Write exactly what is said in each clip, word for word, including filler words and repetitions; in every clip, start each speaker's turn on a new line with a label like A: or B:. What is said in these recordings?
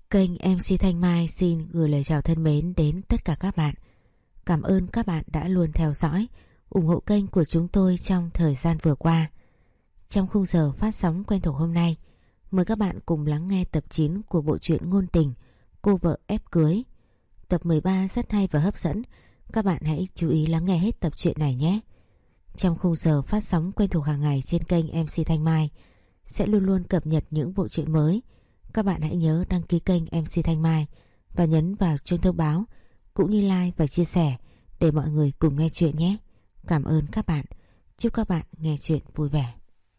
A: Kênh em xê Thanh Mai xin gửi lời chào thân mến đến tất cả các bạn. Cảm ơn các bạn đã luôn theo dõi, ủng hộ kênh của chúng tôi trong thời gian vừa qua. Trong khung giờ phát sóng quen thuộc hôm nay, mời các bạn cùng lắng nghe tập chín của bộ truyện ngôn tình Cô vợ ép cưới. Tập mười ba rất hay và hấp dẫn, các bạn hãy chú ý lắng nghe hết tập truyện này nhé. Trong khung giờ phát sóng quen thuộc hàng ngày trên kênh em xê Thanh Mai sẽ luôn luôn cập nhật những bộ truyện mới. Các bạn hãy nhớ đăng ký kênh em xê Thanh Mai và nhấn vào chuông thông báo cũng như like và chia sẻ để mọi người cùng nghe chuyện nhé. Cảm ơn các bạn. Chúc các bạn nghe chuyện vui vẻ.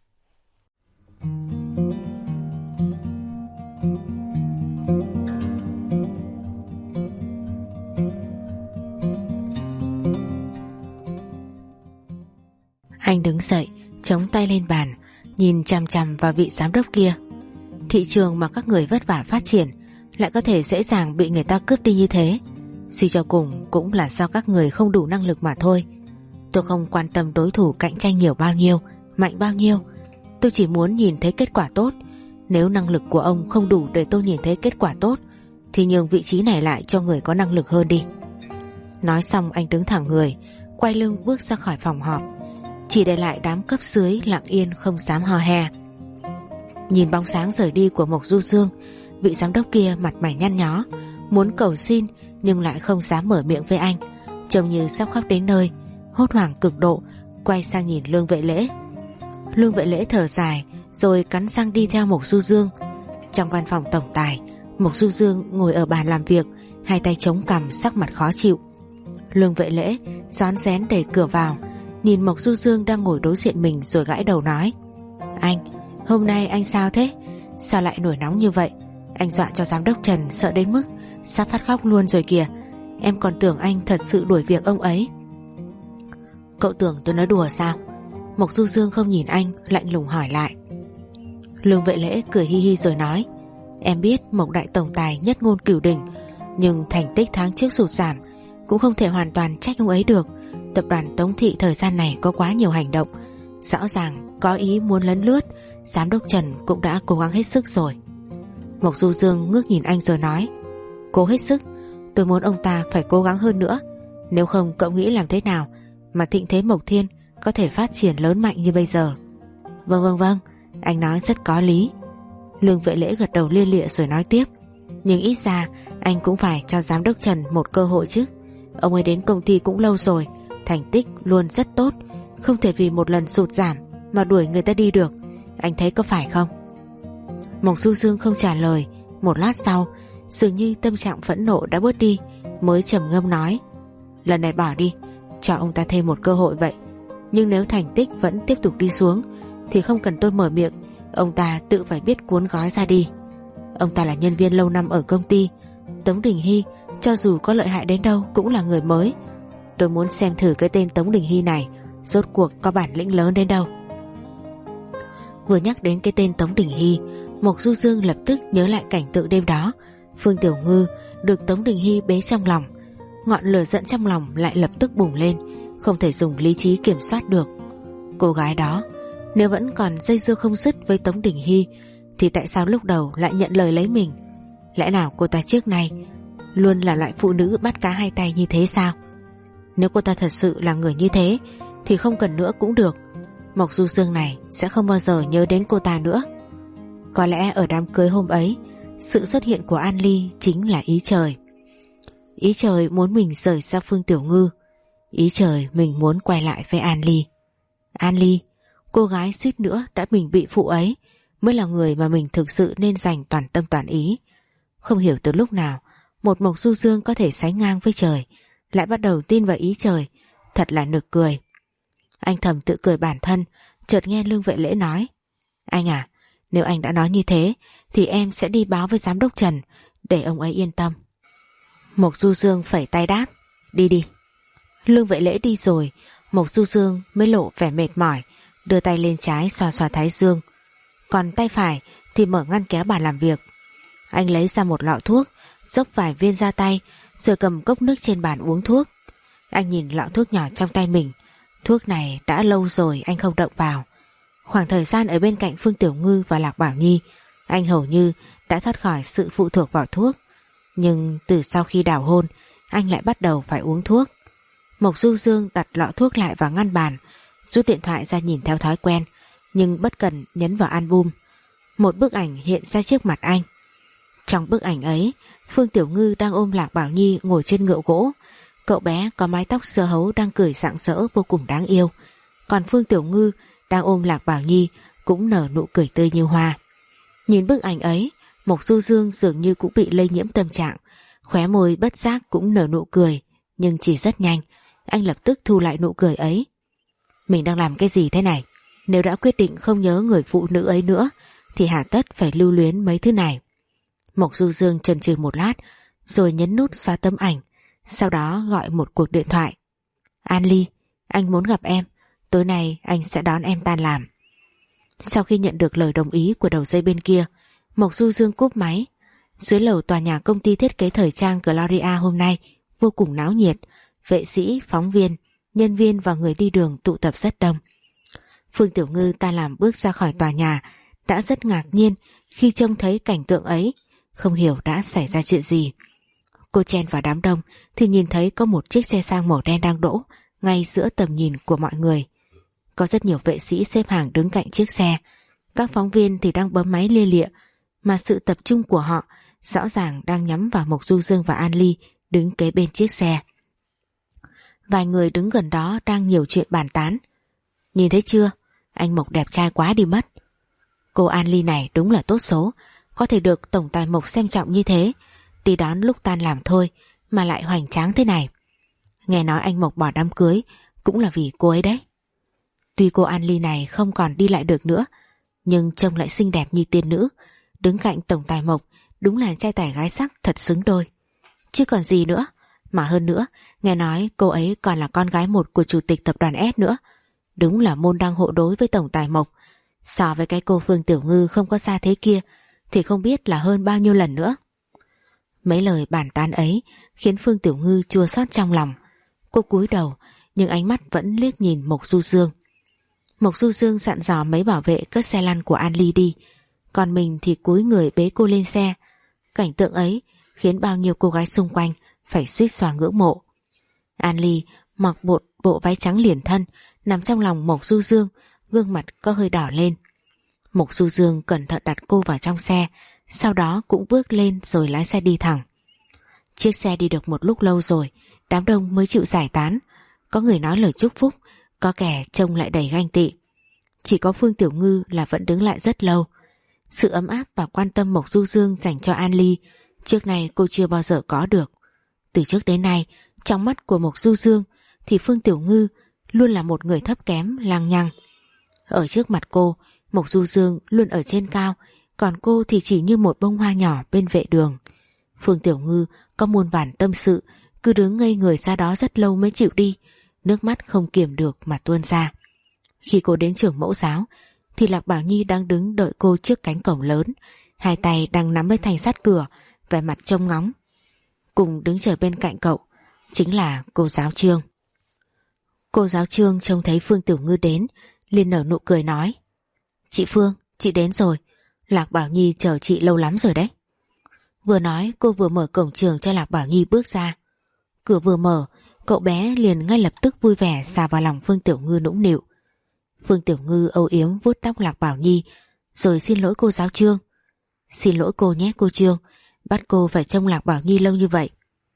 A: Anh đứng dậy, chống tay lên bàn, nhìn chằm chằm vào vị giám đốc kia. Thị trường mà các người vất vả phát triển lại có thể dễ dàng bị người ta cướp đi như thế. Suy cho cùng cũng là do các người không đủ năng lực mà thôi. Tôi không quan tâm đối thủ cạnh tranh nhiều bao nhiêu, mạnh bao nhiêu. Tôi chỉ muốn nhìn thấy kết quả tốt. Nếu năng lực của ông không đủ để tôi nhìn thấy kết quả tốt thì nhường vị trí này lại cho người có năng lực hơn đi. Nói xong anh đứng thẳng người, quay lưng bước ra khỏi phòng họp, chỉ để lại đám cấp dưới lặng yên không dám hò he. Nhìn bóng sáng rời đi của Mộc Du Dương, vị giám đốc kia mặt mày nhăn nhó, muốn cầu xin nhưng lại không dám mở miệng với anh, trông như sắp khóc đến nơi. Hốt hoảng cực độ, quay sang nhìn Lương Vệ Lễ. Lương Vệ Lễ thở dài rồi cắn răng đi theo Mộc Du Dương. Trong văn phòng tổng tài, Mộc Du Dương ngồi ở bàn làm việc, hai tay chống cằm, sắc mặt khó chịu. Lương Vệ Lễ rón rén đẩy cửa vào, nhìn Mộc Du Dương đang ngồi đối diện mình rồi gãi đầu nói: Anh, hôm nay anh sao thế? Sao lại nổi nóng như vậy? Anh dọa cho giám đốc Trần sợ đến mức sắp phát khóc luôn rồi kìa. Em còn tưởng anh thật sự đuổi việc ông ấy. Cậu tưởng tôi nói đùa sao? Mộc Du Dương không nhìn anh, lạnh lùng hỏi lại. Lương Vệ Lễ cười hi hi rồi nói: Em biết Mộc đại tổng tài nhất ngôn cửu đỉnh, nhưng thành tích tháng trước sụt giảm cũng không thể hoàn toàn trách ông ấy được. Tập đoàn Tống Thị thời gian này có quá nhiều hành động, rõ ràng có ý muốn lấn lướt. Giám đốc Trần cũng đã cố gắng hết sức rồi. Mộc Du Dương ngước nhìn anh rồi nói: Cố hết sức? Tôi muốn ông ta phải cố gắng hơn nữa. Nếu không cậu nghĩ làm thế nào mà thịnh thế Mộc Thiên có thể phát triển lớn mạnh như bây giờ? Vâng vâng vâng, anh nói rất có lý. Lương Vệ Lễ gật đầu lia lịa rồi nói tiếp: Nhưng ít ra anh cũng phải cho giám đốc Trần một cơ hội chứ. Ông ấy đến công ty cũng lâu rồi, thành tích luôn rất tốt, không thể vì một lần sụt giảm mà đuổi người ta đi được. Anh thấy có phải không? Mộc Du Dương không trả lời. Một lát sau, dường như tâm trạng phẫn nộ đã bớt đi, mới trầm ngâm nói: Lần này bỏ đi, cho ông ta thêm một cơ hội vậy. Nhưng nếu thành tích vẫn tiếp tục đi xuống thì không cần tôi mở miệng, ông ta tự phải biết cuốn gói ra đi. Ông ta là nhân viên lâu năm ở công ty. Tống Đình Hy cho dù có lợi hại đến đâu cũng là người mới. Tôi muốn xem thử cái tên Tống Đình Hy này rốt cuộc có bản lĩnh lớn đến đâu. Vừa nhắc đến cái tên Tống Đình Hy, Mộc Du Dương lập tức nhớ lại cảnh tượng đêm đó. Phương Tiểu Ngư được Tống Đình Hy bế trong lòng, ngọn lửa giận trong lòng lại lập tức bùng lên, không thể dùng lý trí kiểm soát được. Cô gái đó nếu vẫn còn dây dưa không dứt với Tống Đình Hy thì tại sao lúc đầu lại nhận lời lấy mình? Lẽ nào cô ta trước nay luôn là loại phụ nữ bắt cá hai tay như thế sao? Nếu cô ta thật sự là người như thế thì không cần nữa cũng được. Mộc Du Dương này sẽ không bao giờ nhớ đến cô ta nữa. Có lẽ ở đám cưới hôm ấy, sự xuất hiện của An Ly chính là ý trời. Ý trời muốn mình rời xa Phương Tiểu Ngư. Ý trời mình muốn quay lại với An Ly. An Ly, cô gái suýt nữa đã mình bị phụ ấy, mới là người mà mình thực sự nên dành toàn tâm toàn ý. Không hiểu từ lúc nào một Mộc Du Dương có thể sánh ngang với trời, lại bắt đầu tin vào ý trời. Thật là nực cười. Anh thầm tự cười bản thân, chợt nghe Lương Vệ Lễ nói: Anh à, nếu anh đã nói như thế thì em sẽ đi báo với giám đốc Trần, để ông ấy yên tâm. Mộc Du Dương phẩy tay đáp: Đi đi. Lương Vệ Lễ đi rồi, Mộc Du Dương mới lộ vẻ mệt mỏi, đưa tay lên trái xoa xoa thái dương, còn tay phải thì mở ngăn kéo bàn làm việc. Anh lấy ra một lọ thuốc, dốc vài viên ra tay, rồi cầm cốc nước trên bàn uống thuốc. Anh nhìn lọ thuốc nhỏ trong tay mình. Thuốc này đã lâu rồi anh không động vào. Khoảng thời gian ở bên cạnh Phương Tiểu Ngư và Lạc Bảo Nhi, anh hầu như đã thoát khỏi sự phụ thuộc vào thuốc. Nhưng từ sau khi đào hôn, anh lại bắt đầu phải uống thuốc. Mộc Du Dương đặt lọ thuốc lại vào ngăn bàn, rút điện thoại ra nhìn theo thói quen, nhưng bất cần nhấn vào album. Một bức ảnh hiện ra trước mặt anh. Trong bức ảnh ấy, Phương Tiểu Ngư đang ôm Lạc Bảo Nhi ngồi trên ngựa gỗ. Cậu bé có mái tóc xưa hấu đang cười rạng rỡ vô cùng đáng yêu. Còn Phương Tiểu Ngư đang ôm Lạc Bảo Nhi cũng nở nụ cười tươi như hoa. Nhìn bức ảnh ấy, Mộc Du Dương dường như cũng bị lây nhiễm tâm trạng, khóe môi bất giác cũng nở nụ cười, nhưng chỉ rất nhanh, anh lập tức thu lại nụ cười ấy. Mình đang làm cái gì thế này? Nếu đã quyết định không nhớ người phụ nữ ấy nữa thì hà tất phải lưu luyến mấy thứ này. Mộc Du Dương chần chừ một lát rồi nhấn nút xóa tấm ảnh, sau đó gọi một cuộc điện thoại. An Ly, anh muốn gặp em, tối nay anh sẽ đón em tan làm. Sau khi nhận được lời đồng ý của đầu dây bên kia, Mộc Du Dương cúp máy. Dưới lầu tòa nhà công ty thiết kế thời trang Gloria hôm nay vô cùng náo nhiệt, vệ sĩ, phóng viên, nhân viên và người đi đường tụ tập rất đông. Phương Tiểu Ngư tan làm bước ra khỏi tòa nhà, đã rất ngạc nhiên khi trông thấy cảnh tượng ấy, không hiểu đã xảy ra chuyện gì. Cô chen vào đám đông thì nhìn thấy có một chiếc xe sang màu đen đang đỗ ngay giữa tầm nhìn của mọi người. Có rất nhiều vệ sĩ xếp hàng đứng cạnh chiếc xe, các phóng viên thì đang bấm máy lia lịa, mà sự tập trung của họ rõ ràng đang nhắm vào Mộc Du Dương và An Ly đứng kế bên chiếc xe. Vài người đứng gần đó đang nhiều chuyện bàn tán. Nhìn thấy chưa, anh Mộc đẹp trai quá đi mất. Cô An Ly này đúng là tốt số, có thể được tổng tài Mộc xem trọng như thế, đi đón lúc tan làm thôi mà lại hoành tráng thế này. Nghe nói anh Mộc bỏ đám cưới cũng là vì cô ấy đấy. Tuy cô An Ly này không còn đi lại được nữa, nhưng trông lại xinh đẹp như tiên nữ, đứng cạnh tổng tài Mộc đúng là trai tài gái sắc thật xứng đôi. Chứ còn gì nữa, mà hơn nữa, nghe nói cô ấy còn là con gái một của chủ tịch tập đoàn S nữa. Đúng là môn đăng hộ đối với tổng tài Mộc. So với cái cô Phương Tiểu Ngư không có xa thế kia thì không biết là hơn bao nhiêu lần nữa. Mấy lời bàn tán ấy khiến Phương Tiểu Ngư chua xót trong lòng. Cô cúi đầu nhưng ánh mắt vẫn liếc nhìn Mộc Du Dương. Mộc Du Dương dặn dò mấy bảo vệ cất xe lăn của An Ly đi, còn mình thì cúi người bế cô lên xe. Cảnh tượng ấy khiến bao nhiêu cô gái xung quanh phải suýt xoa ngưỡng mộ. An Ly mặc bộ, bộ váy trắng liền thân nằm trong lòng Mộc Du Dương, gương mặt có hơi đỏ lên. Mộc Du Dương cẩn thận đặt cô vào trong xe, sau đó cũng bước lên rồi lái xe đi thẳng. Chiếc xe đi được một lúc lâu rồi, đám đông mới chịu giải tán. Có người nói lời chúc phúc, có kẻ trông lại đầy ganh tị. Chỉ có Phương Tiểu Ngư là vẫn đứng lại rất lâu. Sự ấm áp và quan tâm Mộc Du Dương dành cho An Ly trước này cô chưa bao giờ có được. Từ trước đến nay, trong mắt của Mộc Du Dương thì Phương Tiểu Ngư luôn là một người thấp kém, lăng nhăng. Ở trước mặt cô, Mộc Du Dương luôn ở trên cao, còn cô thì chỉ như một bông hoa nhỏ bên vệ đường. Phương Tiểu Ngư có muôn vàn tâm sự, cứ đứng ngây người ra đó rất lâu mới chịu đi, nước mắt không kiềm được mà tuôn ra. Khi cô đến trường mẫu giáo thì Lạc Bảo Nhi đang đứng đợi cô trước cánh cổng lớn, hai tay đang nắm lấy thanh sắt cửa, vẻ mặt trông ngóng. Cùng đứng chờ bên cạnh cậu chính là cô giáo Trương. Cô giáo Trương trông thấy Phương Tiểu Ngư đến liền nở nụ cười nói: Chị Phương, chị đến rồi, Lạc Bảo Nhi chờ chị lâu lắm rồi đấy. Vừa nói cô vừa mở cổng trường cho Lạc Bảo Nhi bước ra. Cửa vừa mở, cậu bé liền ngay lập tức vui vẻ xà vào lòng Phương Tiểu Ngư nũng nịu. Phương Tiểu Ngư âu yếm vuốt tóc Lạc Bảo Nhi rồi xin lỗi cô giáo Trương. Xin lỗi cô nhé cô Trương, bắt cô phải trông Lạc Bảo Nhi lâu như vậy.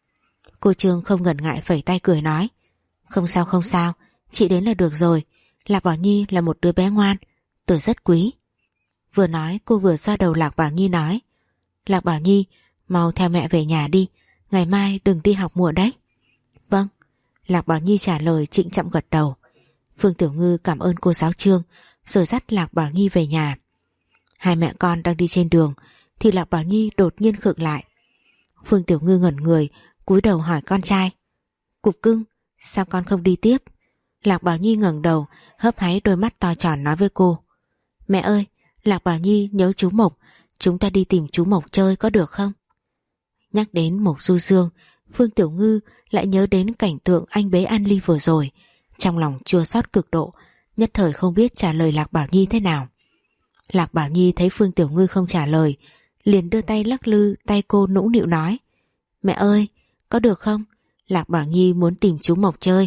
A: Cô Trương không ngần ngại phẩy tay cười nói: Không sao không sao, chị đến là được rồi, Lạc Bảo Nhi là một đứa bé ngoan, tôi rất quý. Vừa nói cô vừa xoa đầu Lạc Bảo Nhi nói: Lạc Bảo Nhi, mau theo mẹ về nhà đi, ngày mai đừng đi học muộn đấy. Vâng, Lạc Bảo Nhi trả lời trịnh trọng gật đầu. Phương Tiểu Ngư cảm ơn cô giáo Trương rồi dắt Lạc Bảo Nhi về nhà. Hai mẹ con đang đi trên đường thì Lạc Bảo Nhi đột nhiên khựng lại. Phương Tiểu Ngư ngẩn người, cúi đầu hỏi con trai: Cục cưng, sao con không đi tiếp? Lạc Bảo Nhi ngẩng đầu, hớp háy đôi mắt to tròn nói với cô: Mẹ ơi, Lạc Bảo Nhi nhớ chú Mộc, chúng ta đi tìm chú Mộc chơi có được không? Nhắc đến Mộc Du Dương, Phương Tiểu Ngư lại nhớ đến cảnh tượng anh bế An Ly vừa rồi, trong lòng chua xót cực độ, nhất thời không biết trả lời Lạc Bảo Nhi thế nào. Lạc Bảo Nhi thấy Phương Tiểu Ngư không trả lời, liền đưa tay lắc lư tay cô nũng nịu nói: Mẹ ơi, có được không? Lạc Bảo Nhi muốn tìm chú Mộc chơi.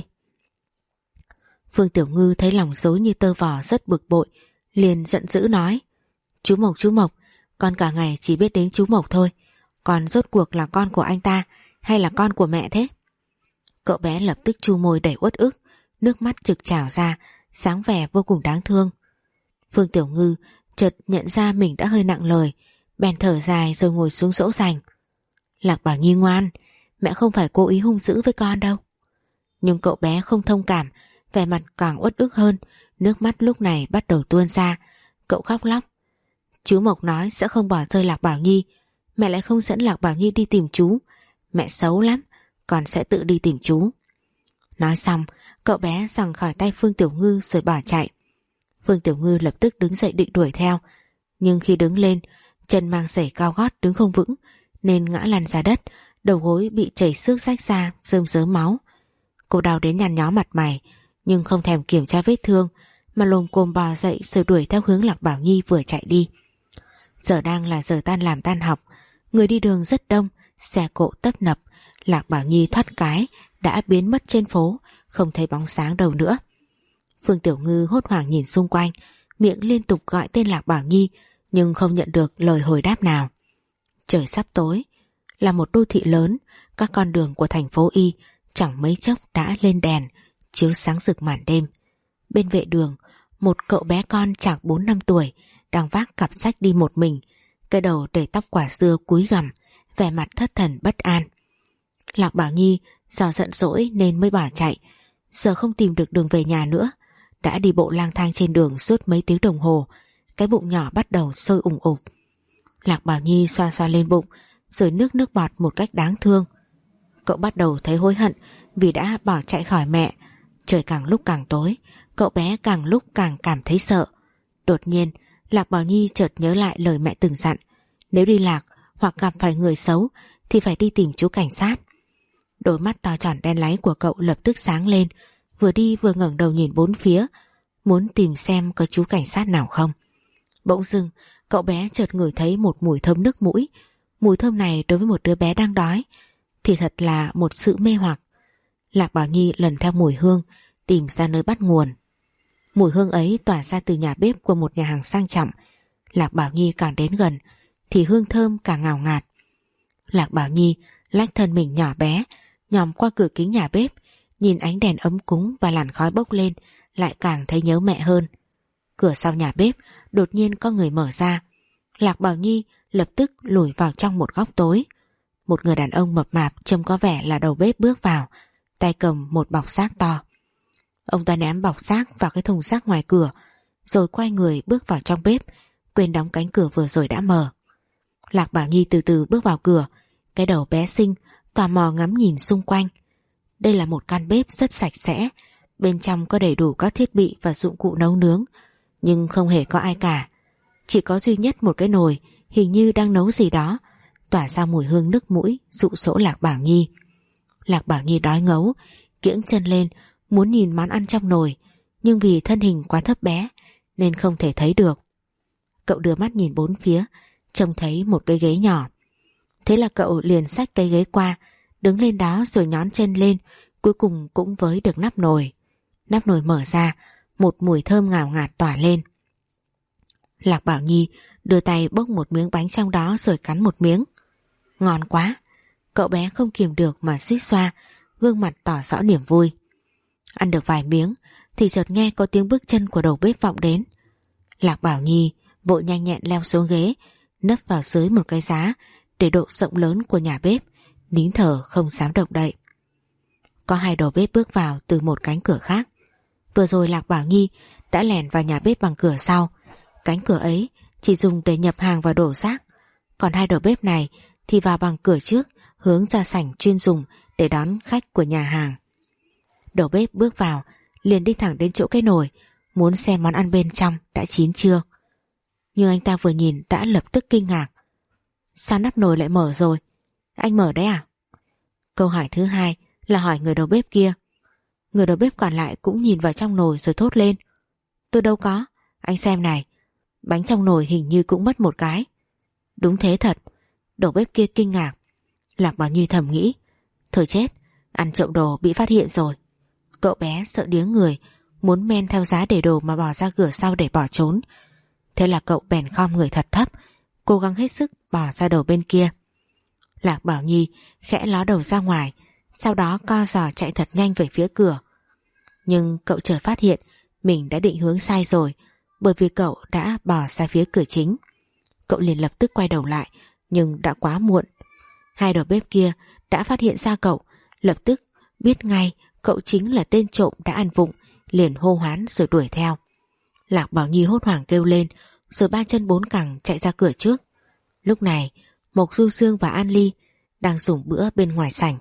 A: Phương Tiểu Ngư thấy lòng rối như tơ vò, rất bực bội, liền giận dữ nói: Chú Mộc, chú Mộc, con cả ngày chỉ biết đến chú Mộc thôi, còn rốt cuộc là con của anh ta hay là con của mẹ thế? Cậu bé lập tức chu môi đầy uất ức, nước mắt trực trào ra, sáng vẻ vô cùng đáng thương. Phương Tiểu Ngư chợt nhận ra mình đã hơi nặng lời, bèn thở dài rồi ngồi xuống dỗ dành. Lạc Bảo Nhi ngoan, mẹ không phải cố ý hung dữ với con đâu. Nhưng cậu bé không thông cảm, vẻ mặt càng uất ức hơn, nước mắt lúc này bắt đầu tuôn ra. Cậu khóc lóc: Chú Mộc nói sẽ không bỏ rơi Lạc Bảo Nhi, mẹ lại không dẫn Lạc Bảo Nhi đi tìm chú. Mẹ xấu lắm, con sẽ tự đi tìm chú. Nói xong, cậu bé giằng khỏi tay Phương Tiểu Ngư rồi bỏ chạy. Phương Tiểu Ngư lập tức đứng dậy định đuổi theo, nhưng khi đứng lên, chân mang giày cao gót đứng không vững nên ngã lăn ra đất, đầu gối bị chảy xước rách ra, rơm rớm máu. Cô đau đến nhăn nhó mặt mày, nhưng không thèm kiểm tra vết thương mà lồm cồm bò dậy rồi đuổi theo hướng Lạc Bảo Nhi vừa chạy đi. Giờ đang là giờ tan làm tan học, người đi đường rất đông, xe cộ tấp nập. Lạc Bảo Nhi thoát cái đã biến mất trên phố, không thấy bóng sáng đâu nữa. Phương Tiểu Ngư hốt hoảng nhìn xung quanh, miệng liên tục gọi tên Lạc Bảo Nhi nhưng không nhận được lời hồi đáp nào. Trời sắp tối, là một đô thị lớn, các con đường của thành phố Y chẳng mấy chốc đã lên đèn, chiếu sáng rực màn đêm. Bên vệ đường, một cậu bé con chạc bốn năm tuổi đang vác cặp sách đi một mình, cái đầu để tóc quả dưa cúi gằm, vẻ mặt thất thần bất an. Lạc Bảo Nhi do giận dỗi nên mới bỏ chạy, giờ không tìm được đường về nhà nữa, đã đi bộ lang thang trên đường suốt mấy tiếng đồng hồ, cái bụng nhỏ bắt đầu sôi ủng ục. Lạc Bảo Nhi xoa xoa lên bụng rồi nước nước bọt một cách đáng thương. Cậu bắt đầu thấy hối hận vì đã bỏ chạy khỏi mẹ. Trời càng lúc càng tối, cậu bé càng lúc càng cảm thấy sợ. Đột nhiên, Lạc Bảo Nhi chợt nhớ lại lời mẹ từng dặn: nếu đi lạc hoặc gặp phải người xấu thì phải đi tìm chú cảnh sát. Đôi mắt to tròn đen láy của cậu lập tức sáng lên, vừa đi vừa ngẩng đầu nhìn bốn phía, muốn tìm xem có chú cảnh sát nào không. Bỗng dưng, cậu bé chợt ngửi thấy một mùi thơm nước mũi. Mùi thơm này đối với một đứa bé đang đói thì thật là một sự mê hoặc. Lạc Bảo Nhi lần theo mùi hương tìm ra nơi bắt nguồn. Mùi hương ấy tỏa ra từ nhà bếp của một nhà hàng sang trọng. Lạc Bảo Nhi càng đến gần thì hương thơm càng ngào ngạt. Lạc Bảo Nhi lách thân mình nhỏ bé nhòm qua cửa kính nhà bếp, nhìn ánh đèn ấm cúng và làn khói bốc lên, lại càng thấy nhớ mẹ hơn. Cửa sau nhà bếp đột nhiên có người mở ra. Lạc Bảo Nhi lập tức lùi vào trong một góc tối. Một người đàn ông mập mạp trông có vẻ là đầu bếp bước vào, tay cầm một bọc xác to. Ông ta ném bọc xác vào cái thùng xác ngoài cửa, rồi quay người bước vào trong bếp, quên đóng cánh cửa vừa rồi đã mở. Lạc Bảo Nhi từ từ bước vào cửa, cái đầu bé xinh tò mò ngắm nhìn xung quanh. Đây là một căn bếp rất sạch sẽ, bên trong có đầy đủ các thiết bị và dụng cụ nấu nướng, nhưng không hề có ai cả. Chỉ có duy nhất một cái nồi hình như đang nấu gì đó, tỏa ra mùi hương nước mũi dụ dỗ Lạc Bảo Nhi. Lạc Bảo Nhi đói ngấu, kiễng chân lên muốn nhìn món ăn trong nồi, nhưng vì thân hình quá thấp bé nên không thể thấy được. Cậu đưa mắt nhìn bốn phía, trông thấy một cái ghế nhỏ. Thế là cậu liền xách cái ghế qua, đứng lên đó rồi nhón chân lên, cuối cùng cũng với được nắp nồi. Nắp nồi mở ra, một mùi thơm ngào ngạt tỏa lên. Lạc Bảo Nhi đưa tay bốc một miếng bánh trong đó rồi cắn một miếng. Ngon quá! Cậu bé không kiềm được mà suýt xoa, gương mặt tỏ rõ niềm vui. Ăn được vài miếng thì chợt nghe có tiếng bước chân của đầu bếp vọng đến. Lạc Bảo Nhi vội nhanh nhẹn leo xuống ghế, nấp vào dưới một cái giá để độ rộng lớn của nhà bếp, nín thở không dám động đậy. Có hai đầu bếp bước vào từ một cánh cửa khác. Vừa rồi Lạc Bảo Nhi đã lẻn vào nhà bếp bằng cửa sau. Cánh cửa ấy chỉ dùng để nhập hàng và đổ rác, còn hai đầu bếp này thì vào bằng cửa trước, hướng ra sảnh chuyên dùng để đón khách của nhà hàng. Đầu bếp bước vào liền đi thẳng đến chỗ cái nồi, muốn xem món ăn bên trong đã chín chưa. Nhưng anh ta vừa nhìn đã lập tức kinh ngạc. Sao nắp nồi lại mở rồi? Anh mở đấy à? Câu hỏi thứ hai là hỏi người đầu bếp kia. Người đầu bếp còn lại cũng nhìn vào trong nồi rồi thốt lên. Tôi đâu có, anh xem này, bánh trong nồi hình như cũng mất một cái. Đúng thế thật. Đầu bếp kia kinh ngạc. Lạc Bảo Nhi thầm nghĩ, thôi chết, ăn trộm đồ bị phát hiện rồi. Cậu bé sợ điếng người, muốn men theo giá để đồ mà bỏ ra cửa sau để bỏ trốn. Thế là cậu bèn khom người thật thấp, cố gắng hết sức bỏ ra đầu bên kia. Lạc Bảo Nhi khẽ ló đầu ra ngoài, sau đó co giò chạy thật nhanh về phía cửa. Nhưng cậu chợt phát hiện mình đã định hướng sai rồi, bởi vì cậu đã bỏ ra phía cửa chính. Cậu liền lập tức quay đầu lại, nhưng đã quá muộn. Hai đầu bếp kia đã phát hiện ra cậu, lập tức biết ngay cậu chính là tên trộm đã ăn vụng, liền hô hoán rồi đuổi theo. Lạc Bảo Nhi hốt hoảng kêu lên, rồi ba chân bốn cẳng chạy ra cửa trước. Lúc này Mộc Du Dương và An Ly đang dùng bữa bên ngoài sảnh.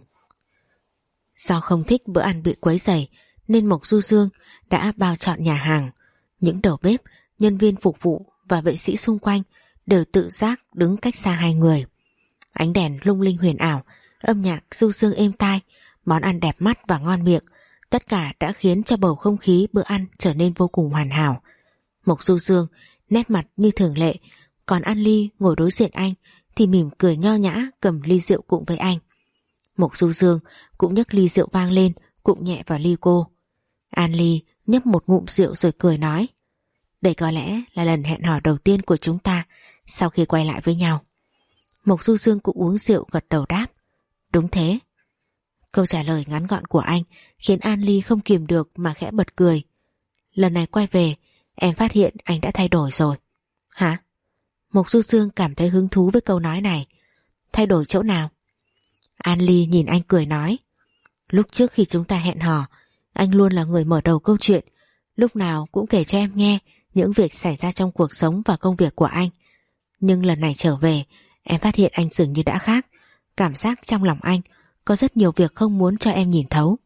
A: Do không thích bữa ăn bị quấy rầy nên Mộc Du Dương đã bao trọn nhà hàng. Những đầu bếp, nhân viên phục vụ và vệ sĩ xung quanh đều tự giác đứng cách xa hai người. Ánh đèn lung linh huyền ảo, âm nhạc du dương êm tai, món ăn đẹp mắt và ngon miệng, tất cả đã khiến cho bầu không khí bữa ăn trở nên vô cùng hoàn hảo. Mộc Du Dương nét mặt như thường lệ, còn An Ly ngồi đối diện anh thì mỉm cười nho nhã cầm ly rượu cụng với anh. Mộc Du Dương cũng nhấc ly rượu vang lên, cụng nhẹ vào ly cô. An Ly nhấp một ngụm rượu rồi cười nói, đây có lẽ là lần hẹn hò đầu tiên của chúng ta sau khi quay lại với nhau. Mộc Du Dương cũng uống rượu gật đầu đáp, đúng thế. Câu trả lời ngắn gọn của anh khiến An Ly không kìm được mà khẽ bật cười. Lần này quay về, em phát hiện anh đã thay đổi rồi. Hả? Mộc Du Dương cảm thấy hứng thú với câu nói này. Thay đổi chỗ nào? An Ly nhìn anh cười nói, lúc trước khi chúng ta hẹn hò, anh luôn là người mở đầu câu chuyện, lúc nào cũng kể cho em nghe những việc xảy ra trong cuộc sống và công việc của anh. Nhưng lần này trở về, em phát hiện anh dường như đã khác. Cảm giác trong lòng anh có rất nhiều việc không muốn cho em nhìn thấu.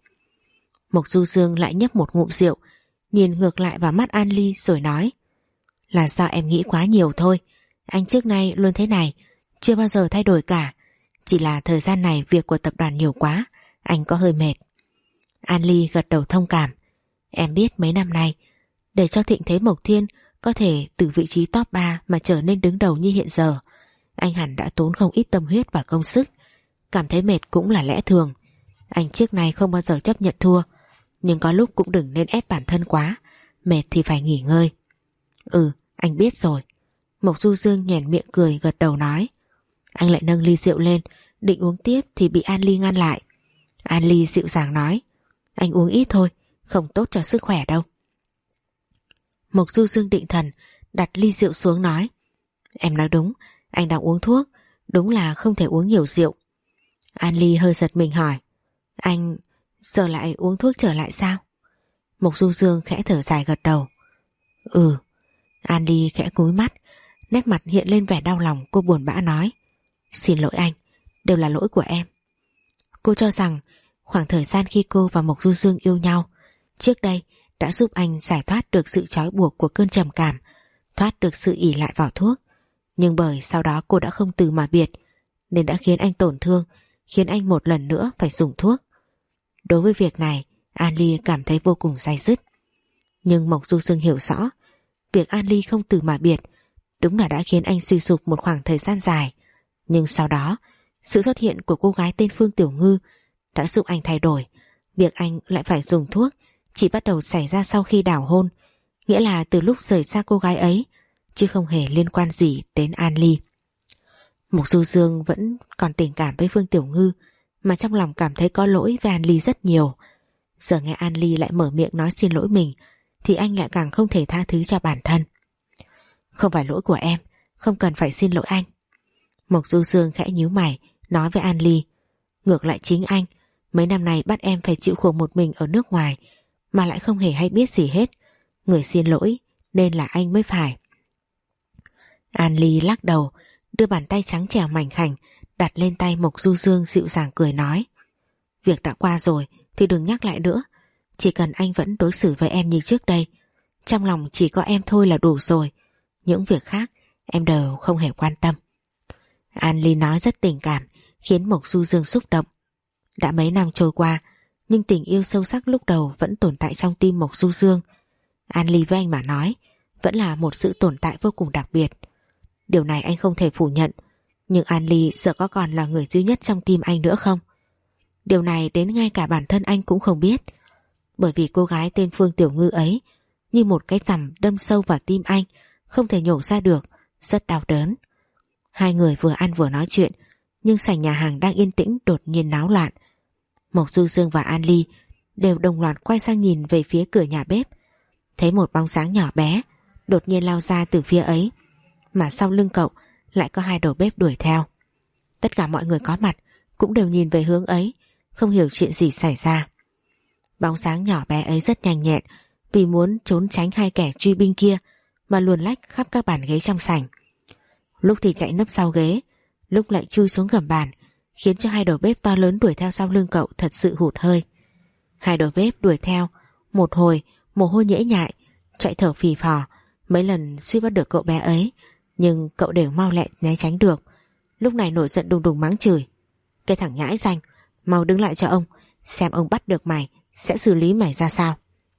A: Mộc Du Dương lại nhấp một ngụm rượu, nhìn ngược lại vào mắt An Ly rồi nói, là do em nghĩ quá nhiều thôi. Anh trước nay luôn thế này, chưa bao giờ thay đổi cả. Chỉ là thời gian này việc của tập đoàn nhiều quá, anh có hơi mệt. An Ly gật đầu thông cảm. Em biết mấy năm nay, để cho thịnh thế Mộc Thiên có thể từ vị trí top ba mà trở nên đứng đầu như hiện giờ, anh hẳn đã tốn không ít tâm huyết và công sức. Cảm thấy mệt cũng là lẽ thường. Anh trước nay không bao giờ chấp nhận thua, nhưng có lúc cũng đừng nên ép bản thân quá. Mệt thì phải nghỉ ngơi. Ừ, anh biết rồi. Mộc Du Dương nhoẻn miệng cười gật đầu nói. Anh lại nâng ly rượu lên, định uống tiếp thì bị An Ly ngăn lại. An Ly dịu dàng nói, anh uống ít thôi, không tốt cho sức khỏe đâu. Mộc Du Dương định thần, đặt ly rượu xuống nói, em nói đúng, anh đang uống thuốc, đúng là không thể uống nhiều rượu. An Ly hơi giật mình hỏi, anh giờ lại uống thuốc trở lại sao? Mộc Du Dương khẽ thở dài gật đầu. Ừ. An Ly khẽ cúi mắt, nét mặt hiện lên vẻ đau lòng. Cô buồn bã nói, xin lỗi anh, đều là lỗi của em. Cô cho rằng khoảng thời gian khi cô và Mộc Du Dương yêu nhau trước đây đã giúp anh giải thoát được sự trói buộc của cơn trầm cảm, thoát được sự ỷ lại vào thuốc. Nhưng bởi sau đó cô đã không từ mà biệt, nên đã khiến anh tổn thương, khiến anh một lần nữa phải dùng thuốc. Đối với việc này, An Ly cảm thấy vô cùng day dứt. Nhưng Mộc Du Dương hiểu rõ, việc An Ly không từ mà biệt đúng là đã khiến anh suy sụp một khoảng thời gian dài. Nhưng sau đó, sự xuất hiện của cô gái tên Phương Tiểu Ngư đã giúp anh thay đổi. Việc anh lại phải dùng thuốc chỉ bắt đầu xảy ra sau khi đảo hôn, nghĩa là từ lúc rời xa cô gái ấy, chứ không hề liên quan gì đến An Ly. Mộc Du Dương vẫn còn tình cảm với Phương Tiểu Ngư, mà trong lòng cảm thấy có lỗi với An Ly rất nhiều. Giờ nghe An Ly lại mở miệng nói xin lỗi mình, thì anh lại càng không thể tha thứ cho bản thân. Không phải lỗi của em, không cần phải xin lỗi anh. Mộc Du Dương khẽ nhíu mày nói với An Ly, ngược lại chính anh mấy năm nay bắt em phải chịu khổ một mình ở nước ngoài, mà lại không hề hay biết gì hết. Người xin lỗi nên là anh mới phải. An Ly lắc đầu, đưa bàn tay trắng trẻo mảnh khảnh đặt lên tay Mộc Du Dương, dịu dàng cười nói, việc đã qua rồi thì đừng nhắc lại nữa. Chỉ cần anh vẫn đối xử với em như trước đây, trong lòng chỉ có em thôi là đủ rồi. Những việc khác em đều không hề quan tâm. An Ly nói rất tình cảm, khiến Mộc Du Dương xúc động. Đã mấy năm trôi qua, nhưng tình yêu sâu sắc lúc đầu vẫn tồn tại trong tim Mộc Du Dương. An Ly với anh mà nói vẫn là một sự tồn tại vô cùng đặc biệt. Điều này anh không thể phủ nhận. Nhưng An Ly sợ có còn là người duy nhất trong tim anh nữa không? Điều này đến ngay cả bản thân anh cũng không biết. Bởi vì cô gái tên Phương Tiểu Ngư ấy như một cái rằm đâm sâu vào tim anh, không thể nhổ ra được, rất đau đớn. Hai người vừa ăn vừa nói chuyện, nhưng sảnh nhà hàng đang yên tĩnh đột nhiên náo loạn. Mộc Du Dương và An Ly đều đồng loạt quay sang nhìn về phía cửa nhà bếp, thấy một bóng dáng nhỏ bé đột nhiên lao ra từ phía ấy, mà sau lưng cậu lại có hai đầu bếp đuổi theo. Tất cả mọi người có mặt cũng đều nhìn về hướng ấy, không hiểu chuyện gì xảy ra. Bóng dáng nhỏ bé ấy rất nhanh nhẹn, vì muốn trốn tránh hai kẻ truy binh kia mà luồn lách khắp các bàn ghế trong sảnh. Lúc thì chạy nấp sau ghế, lúc lại chui xuống gầm bàn, khiến cho hai đầu bếp to lớn đuổi theo sau lưng cậu thật sự hụt hơi. Hai đầu bếp đuổi theo một hồi, mồ hôi nhễ nhại, chạy thở phì phò, mấy lần suýt bắt được cậu bé ấy, nhưng cậu đều mau lẹ né tránh được. Lúc này nổi giận đùng đùng mắng chửi: cái thằng nhãi danh, mau đứng lại cho ông, xem ông bắt được mày sẽ xử lý mày ra sao.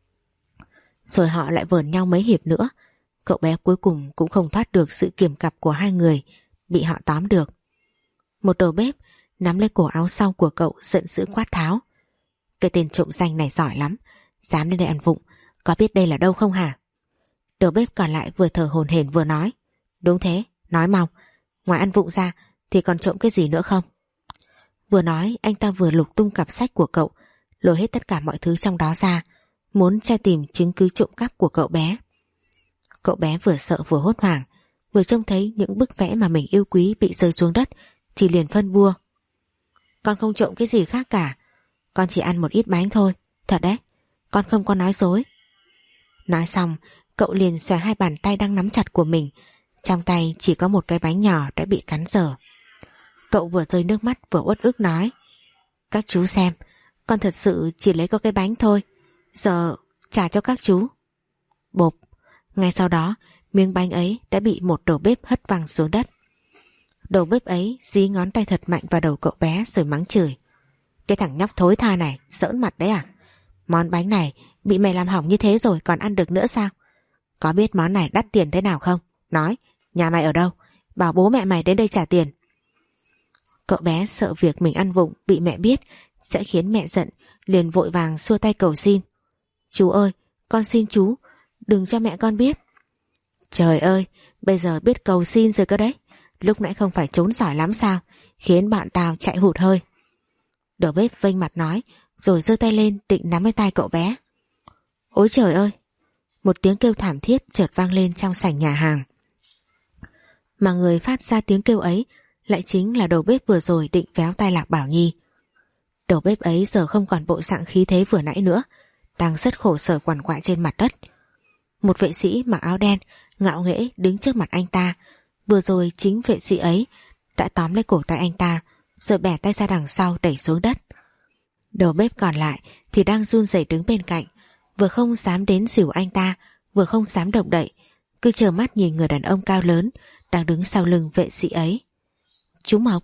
A: Rồi họ lại vờn nhau mấy hiệp nữa. Cậu bé cuối cùng cũng không thoát được sự kiềm cặp của hai người, bị họ tóm được. Một đầu bếp nắm lấy cổ áo sau của cậu, giận dữ quát tháo: cái tên trộm danh này giỏi lắm, dám lên đây ăn vụng, có biết đây là đâu không hả? Đầu bếp còn lại vừa thở hổn hển vừa nói: đúng thế, nói mau, ngoài ăn vụng ra thì còn trộm cái gì nữa không? Vừa nói anh ta vừa lục tung cặp sách của cậu, lôi hết tất cả mọi thứ trong đó ra, muốn tra tìm chứng cứ trộm cắp của cậu bé. Cậu bé vừa sợ vừa hốt hoảng, vừa trông thấy những bức vẽ mà mình yêu quý bị rơi xuống đất thì liền phân bua: con không trộm cái gì khác cả, con chỉ ăn một ít bánh thôi, thật đấy, con không có nói dối. Nói xong, cậu liền xòe hai bàn tay đang nắm chặt của mình, trong tay chỉ có một cái bánh nhỏ đã bị cắn dở. Cậu vừa rơi nước mắt vừa uất ức nói: các chú xem, con thật sự chỉ lấy có cái bánh thôi, giờ trả cho các chú. Bộp, ngay sau đó miếng bánh ấy đã bị một đầu bếp hất văng xuống đất. Đầu bếp ấy dí ngón tay thật mạnh vào đầu cậu bé rồi mắng chửi: cái thằng nhóc thối tha này, giỡn mặt đấy à? Món bánh này bị mày làm hỏng như thế rồi còn ăn được nữa sao? Có biết món này đắt tiền thế nào không? Nói, nhà mày ở đâu? Bảo bố mẹ mày đến đây trả tiền. Cậu bé sợ việc mình ăn vụng bị mẹ biết sẽ khiến mẹ giận, liền vội vàng xua tay cầu xin: chú ơi, con xin chú, đừng cho mẹ con biết. Trời ơi, bây giờ biết cầu xin rồi cơ đấy, lúc nãy không phải trốn giỏi lắm sao, khiến bạn tao chạy hụt hơi. Đầu bếp vênh mặt nói, rồi giơ tay lên định nắm lấy tay cậu bé. Ôi trời ơi! Một tiếng kêu thảm thiết chợt vang lên trong sảnh nhà hàng. Mà người phát ra tiếng kêu ấy lại chính là đầu bếp vừa rồi định véo tay Lạc Bảo Nhi. Đầu bếp ấy giờ không còn bộ dạng khí thế vừa nãy nữa, đang rất khổ sở quằn quại trên mặt đất. Một vệ sĩ mặc áo đen ngạo nghễ đứng trước mặt anh ta. Vừa rồi chính vệ sĩ ấy đã tóm lấy cổ tay anh ta, rồi bẻ tay ra đằng sau đẩy xuống đất. Đầu bếp còn lại thì đang run rẩy đứng bên cạnh, vừa không dám đến xỉu anh ta, vừa không dám động đậy, cứ trơ mắt nhìn người đàn ông cao lớn đang đứng sau lưng vệ sĩ ấy. Chú Mộc!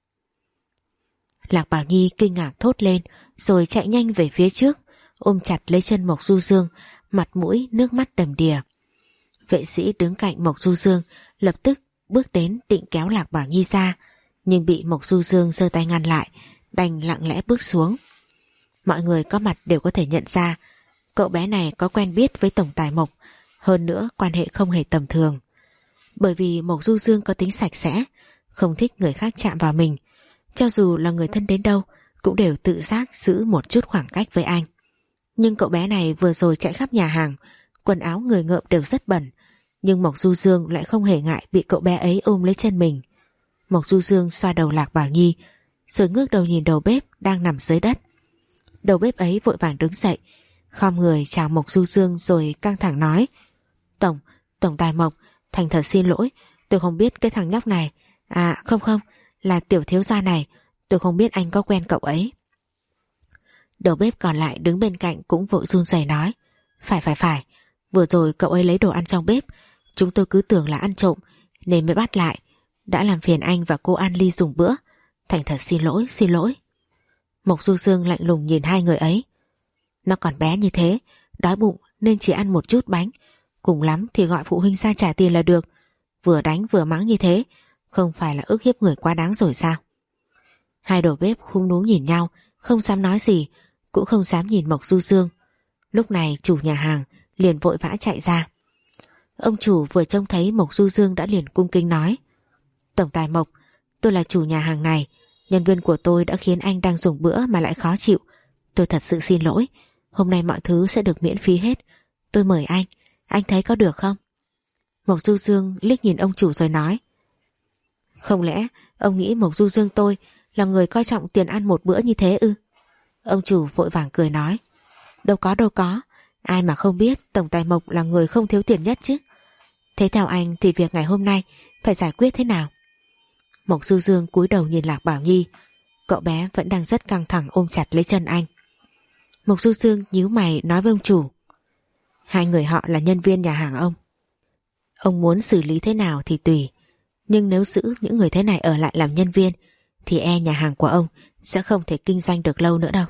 A: Lạc Bảo Nhi kinh ngạc thốt lên, rồi chạy nhanh về phía trước, ôm chặt lấy chân Mộc Du Dương, mặt mũi nước mắt đầm đìa. Vệ sĩ đứng cạnh Mộc Du Dương lập tức bước đến định kéo Lạc Bảo Nhi ra, nhưng bị Mộc Du Dương giơ tay ngăn lại, đành lặng lẽ bước xuống. Mọi người có mặt đều có thể nhận ra cậu bé này có quen biết với tổng tài Mộc, hơn nữa quan hệ không hề tầm thường. Bởi vì Mộc Du Dương có tính sạch sẽ, không thích người khác chạm vào mình, cho dù là người thân đến đâu cũng đều tự giác giữ một chút khoảng cách với anh. Nhưng cậu bé này vừa rồi chạy khắp nhà hàng, quần áo người ngợm đều rất bẩn, nhưng Mộc Du Dương lại không hề ngại bị cậu bé ấy ôm lấy chân mình. Mộc Du Dương xoa đầu Lạc Bảo Nhi, rồi ngước đầu nhìn đầu bếp đang nằm dưới đất. Đầu bếp ấy vội vàng đứng dậy, khom người chào Mộc Du Dương rồi căng thẳng nói: Tổng, Tổng tài Mộc, thành thật xin lỗi, tôi không biết cái thằng nhóc này. À không không, là tiểu thiếu gia này, tôi không biết anh có quen cậu ấy. Đầu bếp còn lại đứng bên cạnh cũng vội run rẩy nói: Phải phải phải, vừa rồi cậu ấy lấy đồ ăn trong bếp, chúng tôi cứ tưởng là ăn trộm nên mới bắt lại, đã làm phiền anh và cô An Ly dùng bữa, thành thật xin lỗi, xin lỗi. Mộc Du Dương lạnh lùng nhìn hai người ấy. Nó còn bé như thế, đói bụng nên chỉ ăn một chút bánh, cùng lắm thì gọi phụ huynh ra trả tiền là được. vừa đánh vừa mắng như thế, không phải là ức hiếp người quá đáng rồi sao? Hai đầu bếp khúm núm nhìn nhau, không dám nói gì, cũng không dám nhìn Mộc Du Dương. Lúc này chủ nhà hàng liền vội vã chạy ra. Ông chủ vừa trông thấy Mộc Du Dương đã liền cung kính nói: Tổng tài Mộc, tôi là chủ nhà hàng này, nhân viên của tôi đã khiến anh đang dùng bữa mà lại khó chịu. Tôi thật sự xin lỗi, hôm nay mọi thứ sẽ được miễn phí hết. Tôi mời anh, anh thấy có được không? Mộc Du Dương liếc nhìn ông chủ rồi nói: Không lẽ ông nghĩ Mộc Du Dương tôi là người coi trọng tiền ăn một bữa như thế ư? Ông chủ vội vàng cười nói: Đâu có đâu có, ai mà không biết tổng tài Mộc là người không thiếu tiền nhất chứ. Thế theo anh thì việc ngày hôm nay phải giải quyết thế nào? Mộc Du Dương cúi đầu nhìn Lạc Bảo Nhi, cậu bé vẫn đang rất căng thẳng ôm chặt lấy chân anh. Mộc Du Dương nhíu mày nói với ông chủ: Hai người họ là nhân viên nhà hàng ông. Ông muốn xử lý thế nào thì tùy, nhưng nếu giữ những người thế này ở lại làm nhân viên thì e nhà hàng của ông sẽ không thể kinh doanh được lâu nữa đâu.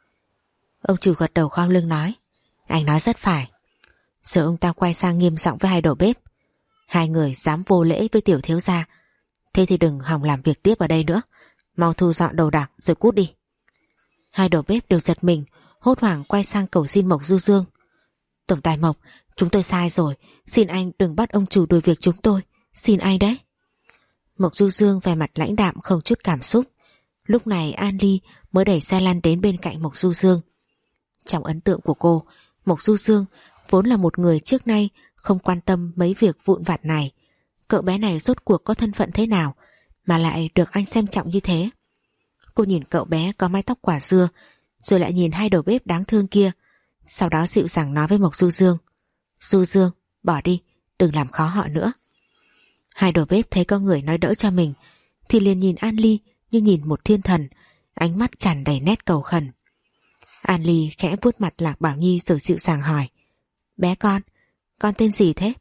A: Ông chủ gật đầu khom lưng nói: Anh nói rất phải. Rồi ông ta quay sang nghiêm giọng với hai đầu bếp: Hai người dám vô lễ với tiểu thiếu gia, thế thì đừng hòng làm việc tiếp ở đây nữa, mau thu dọn đồ đạc rồi cút đi. Hai đầu bếp đều giật mình, hốt hoảng quay sang cầu xin Mộc Du Dương: Tổng tài Mộc, chúng tôi sai rồi, xin anh đừng bắt ông chủ đuổi việc chúng tôi, xin anh đấy. Mộc Du Dương vẻ mặt lãnh đạm không chút cảm xúc. Lúc này An Ly mới đẩy xe lăn đến bên cạnh Mộc Du Dương. Trong ấn tượng của cô, Mộc Du Dương vốn là một người trước nay không quan tâm mấy việc vụn vặt này. Cậu bé này rốt cuộc có thân phận thế nào mà lại được anh xem trọng như thế? Cô nhìn cậu bé có mái tóc quả dưa, rồi lại nhìn hai đầu bếp đáng thương kia, sau đó dịu dàng nói với Mộc Du Dương: Du Dương, bỏ đi, đừng làm khó họ nữa. Hai đầu bếp thấy có người nói đỡ cho mình thì liền nhìn An Ly như nhìn một thiên thần, ánh mắt tràn đầy nét cầu khẩn. An Ly khẽ vuốt mặt Lạc Bảo Nhi rồi dịu dàng hỏi: Bé con, con tên gì thế?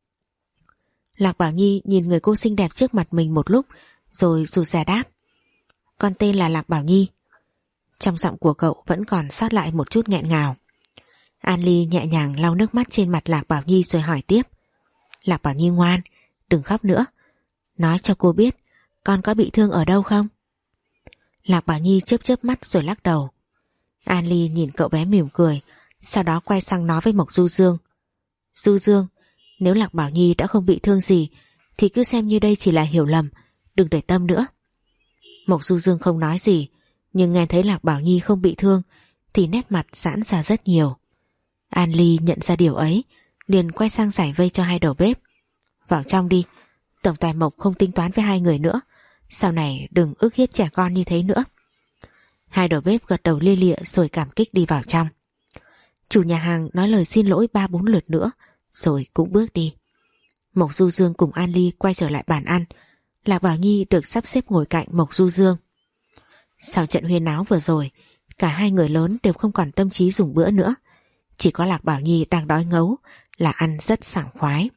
A: Lạc Bảo Nhi nhìn người cô xinh đẹp trước mặt mình một lúc rồi rụt rè đáp: Con tên là Lạc Bảo Nhi. Trong giọng của cậu vẫn còn sót lại một chút nghẹn ngào. An Ly nhẹ nhàng lau nước mắt trên mặt Lạc Bảo Nhi rồi hỏi tiếp: Lạc Bảo Nhi ngoan, đừng khóc nữa, nói cho cô biết con có bị thương ở đâu không? Lạc Bảo Nhi chớp chớp mắt rồi lắc đầu. An Ly nhìn cậu bé mỉm cười, sau đó quay sang nói với Mộc Du Dương: Du Dương, nếu Lạc Bảo Nhi đã không bị thương gì thì cứ xem như đây chỉ là hiểu lầm, đừng để tâm nữa. Mộc Du Dương không nói gì, nhưng nghe thấy Lạc Bảo Nhi không bị thương thì nét mặt giãn ra rất nhiều. An Ly nhận ra điều ấy, liền quay sang giải vây cho hai đầu bếp: Vào trong đi, tổng tài Mộc không tính toán với hai người nữa, sau này đừng ức hiếp trẻ con như thế nữa. Hai đầu bếp gật đầu lia lịa rồi cảm kích đi vào trong. Chủ nhà hàng nói lời xin lỗi ba bốn lượt nữa rồi cũng bước đi. Mộc Du Dương cùng An Ly quay trở lại bàn ăn. Lạc Bảo Nhi được sắp xếp ngồi cạnh Mộc Du Dương. Sau trận huyên náo vừa rồi, cả hai người lớn đều không còn tâm trí dùng bữa nữa. Chỉ có Lạc Bảo Nhi đang đói ngấu là ăn rất sảng khoái.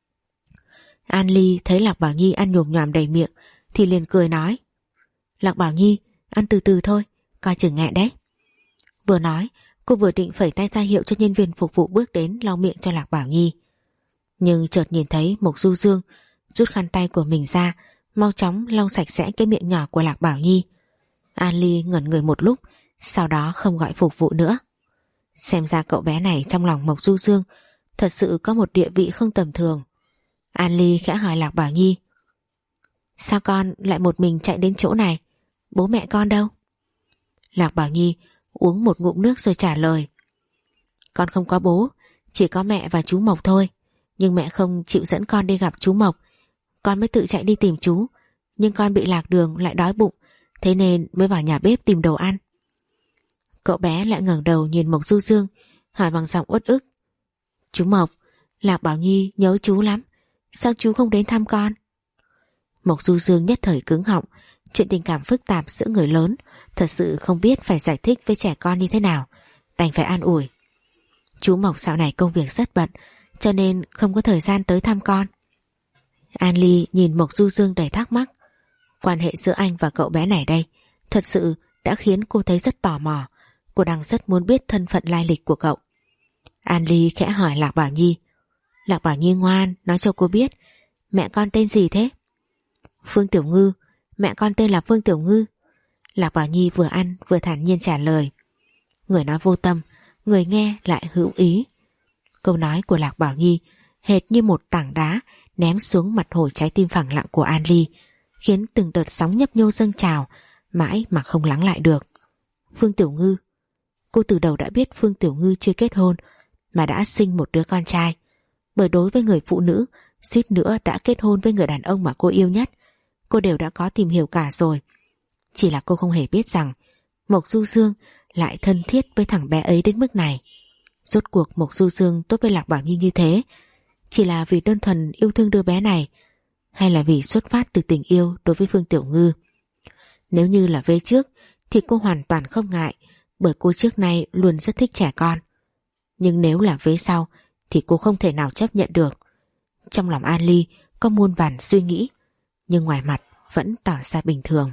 A: An Ly thấy Lạc Bảo Nhi ăn nhồm nhòm đầy miệng thì liền cười nói: Lạc Bảo Nhi, ăn từ từ thôi, coi chừng nghẹn đấy. Vừa nói, cô vừa định phẩy tay ra hiệu cho nhân viên phục vụ bước đến lau miệng cho Lạc Bảo Nhi. Nhưng chợt nhìn thấy Mộc Du Dương rút khăn tay của mình ra, mau chóng lau sạch sẽ cái miệng nhỏ của Lạc Bảo Nhi. An Ly ngẩn người một lúc, sau đó không gọi phục vụ nữa. Xem ra cậu bé này trong lòng Mộc Du Dương thật sự có một địa vị không tầm thường. An Ly khẽ hỏi Lạc Bảo Nhi: Sao con lại một mình chạy đến chỗ này? Bố mẹ con đâu? Lạc Bảo Nhi uống một ngụm nước rồi trả lời: Con không có bố, chỉ có mẹ và chú Mộc thôi. Nhưng mẹ không chịu dẫn con đi gặp chú Mộc, con mới tự chạy đi tìm chú. Nhưng con bị lạc đường lại đói bụng, thế nên mới vào nhà bếp tìm đồ ăn. Cậu bé lại ngẩng đầu nhìn Mộc Du Dương, hỏi bằng giọng uất ức: Chú Mộc, Lạc Bảo Nhi nhớ chú lắm, sao chú không đến thăm con? Mộc Du Dương nhất thời cứng họng. Chuyện tình cảm phức tạp giữa người lớn thật sự không biết phải giải thích với trẻ con như thế nào, đành phải an ủi: Chú Mộc dạo này công việc rất bận, cho nên không có thời gian tới thăm con. An Ly nhìn Mộc Du Dương đầy thắc mắc. Quan hệ giữa anh và cậu bé này đây thật sự đã khiến cô thấy rất tò mò. Cô đang rất muốn biết thân phận lai lịch của cậu. An Ly khẽ hỏi Lạc Bảo Nhi: Lạc Bảo Nhi ngoan, nói cho cô biết Mẹ con tên gì thế? Phương Tiểu Ngư, mẹ con tên là Phương Tiểu Ngư. Lạc Bảo Nhi vừa ăn vừa thản nhiên trả lời. Người nói vô tâm, người nghe lại hữu ý. Câu nói của Lạc Bảo Nhi hệt như một tảng đá ném xuống mặt hồ trái tim phẳng lặng của An Ly, khiến từng đợt sóng nhấp nhô dâng trào, mãi mà không lắng lại được. Phương Tiểu Ngư. Cô từ đầu đã biết Phương Tiểu Ngư chưa kết hôn mà đã sinh một đứa con trai. Bởi đối với người phụ nữ suýt nữa đã kết hôn với người đàn ông mà cô yêu nhất, cô đều đã có tìm hiểu cả rồi. Chỉ là cô không hề biết rằng Mộc Du Dương lại thân thiết với thằng bé ấy đến mức này. Rốt cuộc Mộc Du Dương tốt với Lạc Bảo Nhi như thế chỉ là vì đơn thuần yêu thương đứa bé này, hay là vì xuất phát từ tình yêu đối với Phương Tiểu Ngư? Nếu như là vế trước thì cô hoàn toàn không ngại, bởi cô trước nay luôn rất thích trẻ con. Nhưng nếu là vế sau thì cô không thể nào chấp nhận được. Trong lòng An Ly có muôn vàn suy nghĩ, nhưng ngoài mặt vẫn tỏ ra bình thường.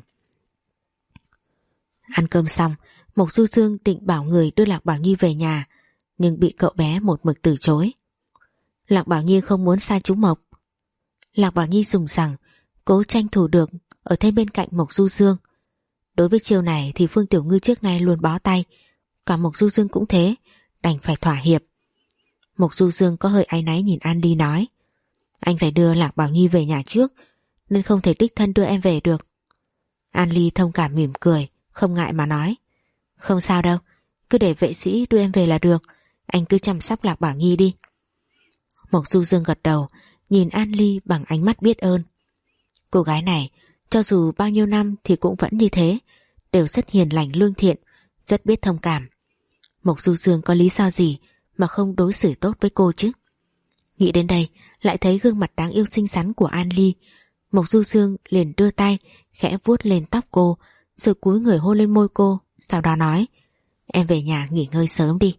A: Ăn cơm xong, Mộc Du Dương định bảo người đưa Lạc Bảo Nhi về nhà, nhưng bị cậu bé một mực từ chối. Lạc Bảo Nhi không muốn xa chú Mộc. Lạc Bảo Nhi dùng rằng cố tranh thủ được ở thêm bên cạnh Mộc Du Dương. Đối với chiều này thì Phương Tiểu Ngư trước nay luôn bó tay, cả Mộc Du Dương cũng thế, đành phải thỏa hiệp. Mộc Du Dương có hơi áy náy nhìn An Ly nói: Anh phải đưa Lạc Bảo Nhi về nhà trước, nên không thể đích thân đưa em về được. An Ly thông cảm mỉm cười, không ngại mà nói: Không sao đâu, cứ để vệ sĩ đưa em về là được, anh cứ chăm sóc Lạc Bảo Nhi đi. Mộc Du Dương gật đầu, nhìn An Ly bằng ánh mắt biết ơn. Cô gái này cho dù bao nhiêu năm thì cũng vẫn như thế, đều rất hiền lành lương thiện, rất biết thông cảm. Mộc Du Dương có lý do gì mà không đối xử tốt với cô chứ? Nghĩ đến đây lại thấy gương mặt đáng yêu xinh xắn của An Ly, Mộc Du Dương liền đưa tay khẽ vuốt lên tóc cô, rồi cúi người hôn lên môi cô, sau đó nói: Em về nhà nghỉ ngơi sớm đi.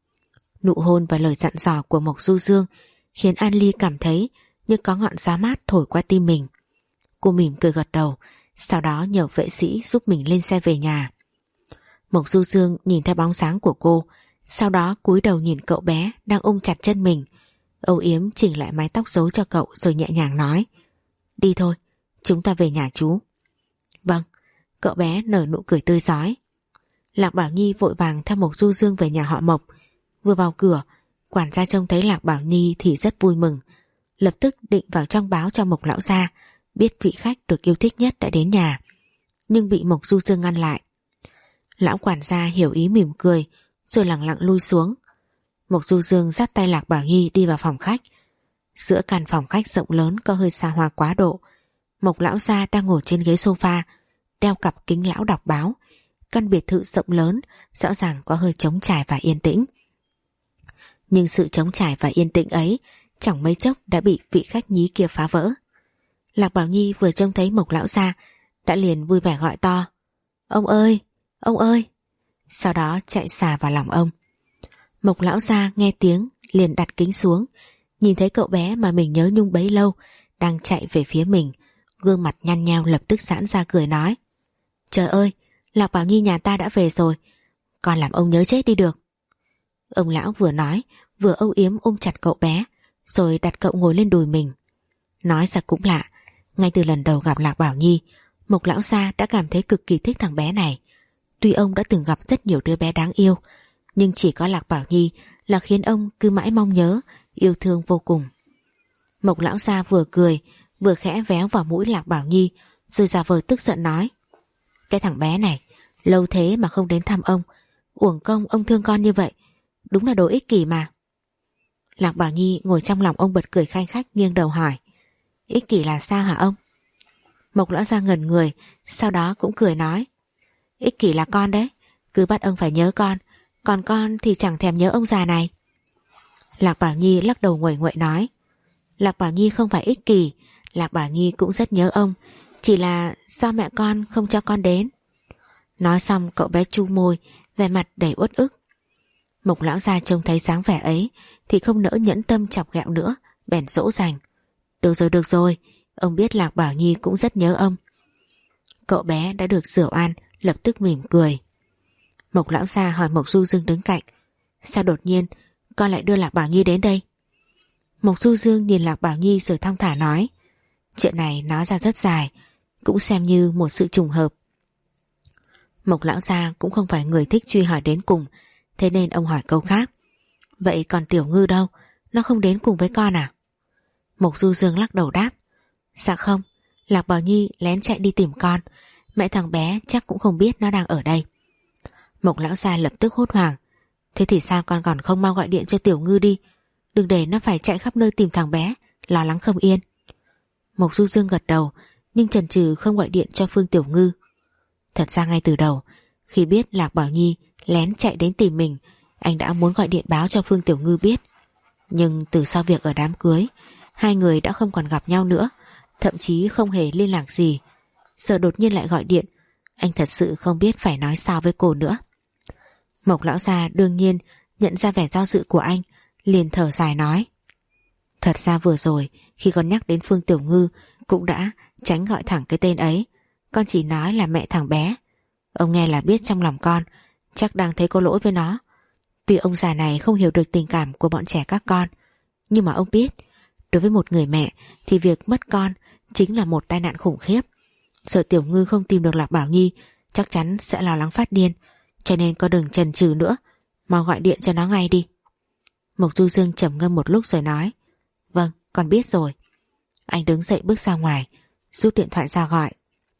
A: Nụ hôn và lời dặn dò của Mộc Du Dương khiến An Ly cảm thấy như có ngọn gió mát thổi qua tim mình. Cô mỉm cười gật đầu, sau đó nhờ vệ sĩ giúp mình lên xe về nhà. Mộc Du Dương nhìn theo bóng dáng của cô, sau đó cúi đầu nhìn cậu bé đang ôm chặt chân mình, âu yếm chỉnh lại mái tóc rối cho cậu rồi nhẹ nhàng nói: Đi thôi, chúng ta về nhà chú. Vâng. Cậu bé nở nụ cười tươi rói. Lạc Bảo Nhi vội vàng theo Mộc Du Dương về nhà họ Mộc. Vừa vào cửa, quản gia trông thấy Lạc Bảo Nhi thì rất vui mừng, lập tức định vào trong báo cho Mộc lão gia biết vị khách được yêu thích nhất đã đến nhà, nhưng bị Mộc Du Dương ngăn lại. Lão quản gia hiểu ý mỉm cười, rồi lặng lặng lui xuống. Mộc Du Dương dắt tay Lạc Bảo Nhi đi vào phòng khách. Giữa căn phòng khách rộng lớn có hơi xa hoa quá độ. Mộc lão gia đang ngồi trên ghế sofa, đeo cặp kính lão đọc báo. Căn biệt thự rộng lớn rõ ràng có hơi trống trải và yên tĩnh. Nhưng sự trống trải và yên tĩnh ấy chẳng mấy chốc đã bị vị khách nhí kia phá vỡ. Lạc Bảo Nhi vừa trông thấy Mộc lão gia đã liền vui vẻ gọi to: Ông ơi, ông ơi! Sau đó chạy xà vào lòng ông. Mộc lão gia nghe tiếng liền đặt kính xuống, nhìn thấy cậu bé mà mình nhớ nhung bấy lâu đang chạy về phía mình, gương mặt nhăn nheo lập tức giãn ra cười nói: Trời ơi, Lạc Bảo Nhi nhà ta đã về rồi, còn làm ông nhớ chết đi được. Ông lão vừa nói vừa âu yếm ôm chặt cậu bé, rồi đặt cậu ngồi lên đùi mình. Nói ra cũng lạ, ngay từ lần đầu gặp Lạc Bảo Nhi, Mộc lão gia đã cảm thấy cực kỳ thích thằng bé này. Tuy ông đã từng gặp rất nhiều đứa bé đáng yêu, nhưng chỉ có Lạc Bảo Nhi là khiến ông cứ mãi mong nhớ, yêu thương vô cùng. Mộc lão gia vừa cười vừa khẽ véo vào mũi Lạc Bảo Nhi, rồi giả vờ tức giận nói: Cái thằng bé này lâu thế mà không đến thăm ông, uổng công ông thương con như vậy, đúng là đồ ích kỷ mà. Lạc Bảo Nhi ngồi trong lòng ông bật cười khanh khách, nghiêng đầu hỏi: Ích kỷ là sao hả ông? Mộc lão gia ngẩn người, sau đó cũng cười nói: Ích kỷ là con đấy, cứ bắt ông phải nhớ con, còn con thì chẳng thèm nhớ ông già này. Lạc Bảo Nhi lắc đầu nguậy nguậy nói: Lạc Bảo Nhi không phải ích kỷ, Lạc Bảo Nhi cũng rất nhớ ông, chỉ là do mẹ con không cho con đến. Nói xong cậu bé chu môi, vẻ mặt đầy uất ức. Mộc lão gia trông thấy dáng vẻ ấy thì không nỡ nhẫn tâm chọc ghẹo nữa, bèn dỗ dành: Được rồi được rồi, ông biết Lạc Bảo Nhi cũng rất nhớ ông. Cậu bé đã được rửa oan, lập tức mỉm cười. Mộc lão gia hỏi Mộc Du Dương đứng cạnh: Sao đột nhiên con lại đưa Lạc Bảo Nhi đến đây? Mộc Du Dương nhìn Lạc Bảo Nhi rồi thong thả nói: Chuyện này nói ra rất dài, cũng xem như một sự trùng hợp. Mộc lão gia cũng không phải người thích truy hỏi đến cùng, thế nên ông hỏi câu khác. Vậy còn Tiểu Ngư đâu? Nó không đến cùng với con à? Mộc Du Dương lắc đầu đáp. Dạ không, Lạc Bảo Nhi lén chạy đi tìm con. Mẹ thằng bé chắc cũng không biết nó đang ở đây. Mộc lão gia lập tức hốt hoảng. Thế thì sao con còn không mau gọi điện cho Tiểu Ngư đi, đừng để nó phải chạy khắp nơi tìm thằng bé, lo lắng không yên. Mộc Du Dương gật đầu, nhưng chần chừ không gọi điện cho Phương Tiểu Ngư. Thật ra ngay từ đầu, khi biết Lạc Bảo Nhi lén chạy đến tìm mình, anh đã muốn gọi điện báo cho Phương Tiểu Ngư biết. Nhưng từ sau việc ở đám cưới, hai người đã không còn gặp nhau nữa, thậm chí không hề liên lạc gì. Giờ đột nhiên lại gọi điện, anh thật sự không biết phải nói sao với cô nữa. Mộc lão gia đương nhiên nhận ra vẻ do dự của anh, liền thở dài nói. Thật ra vừa rồi khi con nhắc đến Phương Tiểu Ngư cũng đã tránh gọi thẳng cái tên ấy. Con chỉ nói là mẹ thằng bé. Ông nghe là biết trong lòng con chắc đang thấy có lỗi với nó. Tuy ông già này không hiểu được tình cảm của bọn trẻ các con, nhưng mà ông biết đối với một người mẹ thì việc mất con chính là một tai nạn khủng khiếp. Sợ Tiểu Ngư không tìm được Lạc Bảo Nhi chắc chắn sẽ lo lắng phát điên, cho nên con đừng chần chừ nữa, mau gọi điện cho nó ngay đi. Mộc Du Dương trầm ngâm một lúc rồi nói. Vâng, con biết rồi. Anh đứng dậy bước ra ngoài, rút điện thoại ra gọi.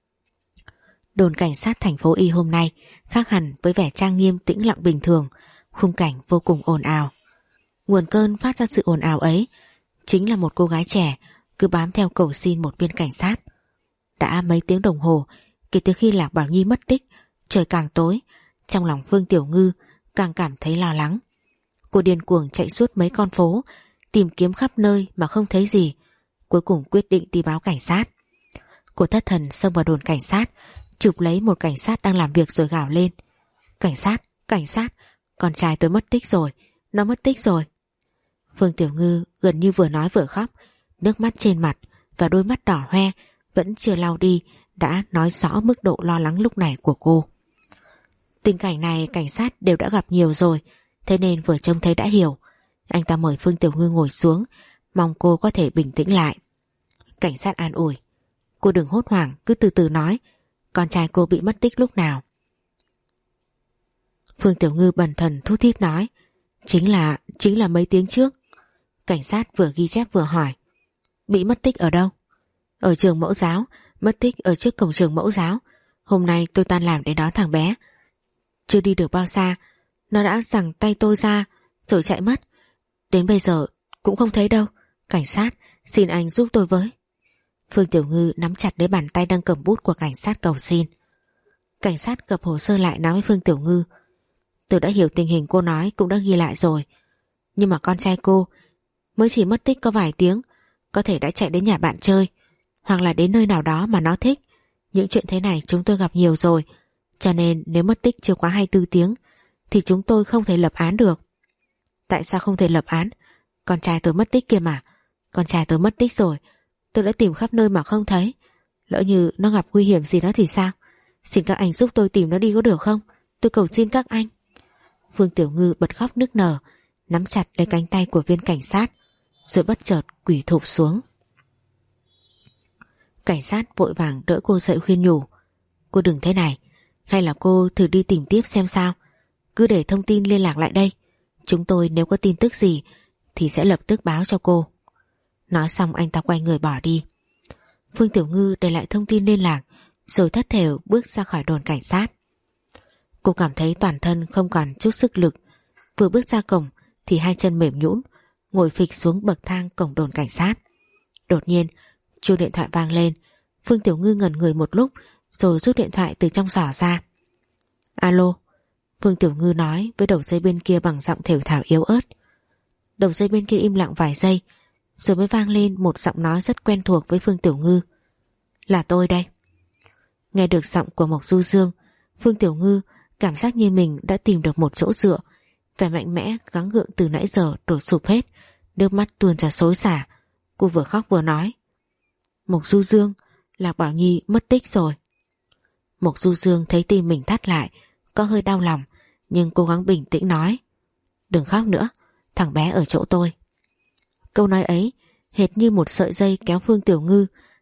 A: Đồn cảnh sát thành phố Y hôm nay khác hẳn với vẻ trang nghiêm tĩnh lặng bình thường, khung cảnh vô cùng ồn ào. Nguồn cơn phát ra sự ồn ào ấy chính là một cô gái trẻ cứ bám theo cầu xin một viên cảnh sát. Đã mấy tiếng đồng hồ kể từ khi Lạc Bảo Nhi mất tích, trời càng tối, trong lòng Phương Tiểu Ngư càng cảm thấy lo lắng. Cô điên cuồng chạy suốt mấy con phố, tìm kiếm khắp nơi mà không thấy gì, cuối cùng quyết định đi báo cảnh sát. Cô thất thần xông vào đồn cảnh sát, chụp lấy một cảnh sát đang làm việc rồi gào lên. Cảnh sát, cảnh sát, con trai tôi mất tích rồi, nó mất tích rồi. Phương Tiểu Ngư gần như vừa nói vừa khóc, nước mắt trên mặt và đôi mắt đỏ hoe vẫn chưa lau đi đã nói rõ mức độ lo lắng lúc này của cô. Tình cảnh này cảnh sát đều đã gặp nhiều rồi, thế nên vừa trông thấy đã hiểu. Anh ta mời Phương Tiểu Ngư ngồi xuống, mong cô có thể bình tĩnh lại. Cảnh sát an ủi. Cô đừng hốt hoảng, cứ từ từ nói. Con trai cô bị mất tích lúc nào? Phương Tiểu Ngư bần thần thút thít nói. Chính là, chính là mấy tiếng trước. Cảnh sát vừa ghi chép vừa hỏi. Bị mất tích ở đâu? Ở trường mẫu giáo, mất tích ở trước cổng trường mẫu giáo. Hôm nay tôi tan làm để đón thằng bé. Chưa đi được bao xa, nó đã giằng tay tôi ra rồi chạy mất. Đến bây giờ cũng không thấy đâu. Cảnh sát, xin anh giúp tôi với. Phương Tiểu Ngư nắm chặt lấy bàn tay đang cầm bút của cảnh sát cầu xin. Cảnh sát gập hồ sơ lại nói với Phương Tiểu Ngư. Tôi đã hiểu tình hình cô nói, cũng đã ghi lại rồi. Nhưng mà con trai cô mới chỉ mất tích có vài tiếng, có thể đã chạy đến nhà bạn chơi, hoặc là đến nơi nào đó mà nó thích. Những chuyện thế này chúng tôi gặp nhiều rồi, cho nên nếu mất tích chưa quá hai mươi tư tiếng thì chúng tôi không thể lập án được. Tại sao không thể lập án? Con trai tôi mất tích kia mà. Con trai tôi mất tích rồi, tôi đã tìm khắp nơi mà không thấy. Lỡ như nó gặp nguy hiểm gì đó thì sao? Xin các anh giúp tôi tìm nó đi có được không? Tôi cầu xin các anh. Phương Tiểu Ngư bật khóc nức nở, nắm chặt lấy cánh tay của viên cảnh sát, rồi bất chợt quỳ thụp xuống. Cảnh sát vội vàng đỡ cô dậy khuyên nhủ. Cô đừng thế này, hay là cô thử đi tìm tiếp xem sao. Cứ để thông tin liên lạc lại đây, chúng tôi nếu có tin tức gì thì sẽ lập tức báo cho cô. Nói xong anh ta quay người bỏ đi. Phương Tiểu Ngư để lại thông tin liên lạc, rồi thất thểu bước ra khỏi đồn cảnh sát. Cô cảm thấy toàn thân không còn chút sức lực, vừa bước ra cổng thì hai chân mềm nhũn, ngồi phịch xuống bậc thang cổng đồn cảnh sát. Đột nhiên chuông điện thoại vang lên. Phương Tiểu Ngư ngẩn người một lúc rồi rút điện thoại từ trong giỏ ra. Alo. Phương Tiểu Ngư nói với đầu dây bên kia bằng giọng thều thào yếu ớt. Đầu dây bên kia im lặng vài giây rồi mới vang lên một giọng nói rất quen thuộc với Phương Tiểu Ngư. Là tôi đây. Nghe được giọng của Mộc Du Dương, Phương Tiểu Ngư cảm giác như mình đã tìm được một chỗ dựa. Vẻ mạnh mẽ gắng gượng từ nãy giờ đổ sụp hết, nước mắt tuôn ra xối xả. Cô vừa khóc vừa nói. Mộc Du Dương, Lạc Bảo Nhi mất tích rồi. Mộc Du Dương thấy tim mình thắt lại, có hơi đau lòng, nhưng cố gắng bình tĩnh nói. Đừng khóc nữa, thằng bé ở chỗ tôi. Câu nói ấy hệt như một sợi dây kéo Phương Tiểu Ngư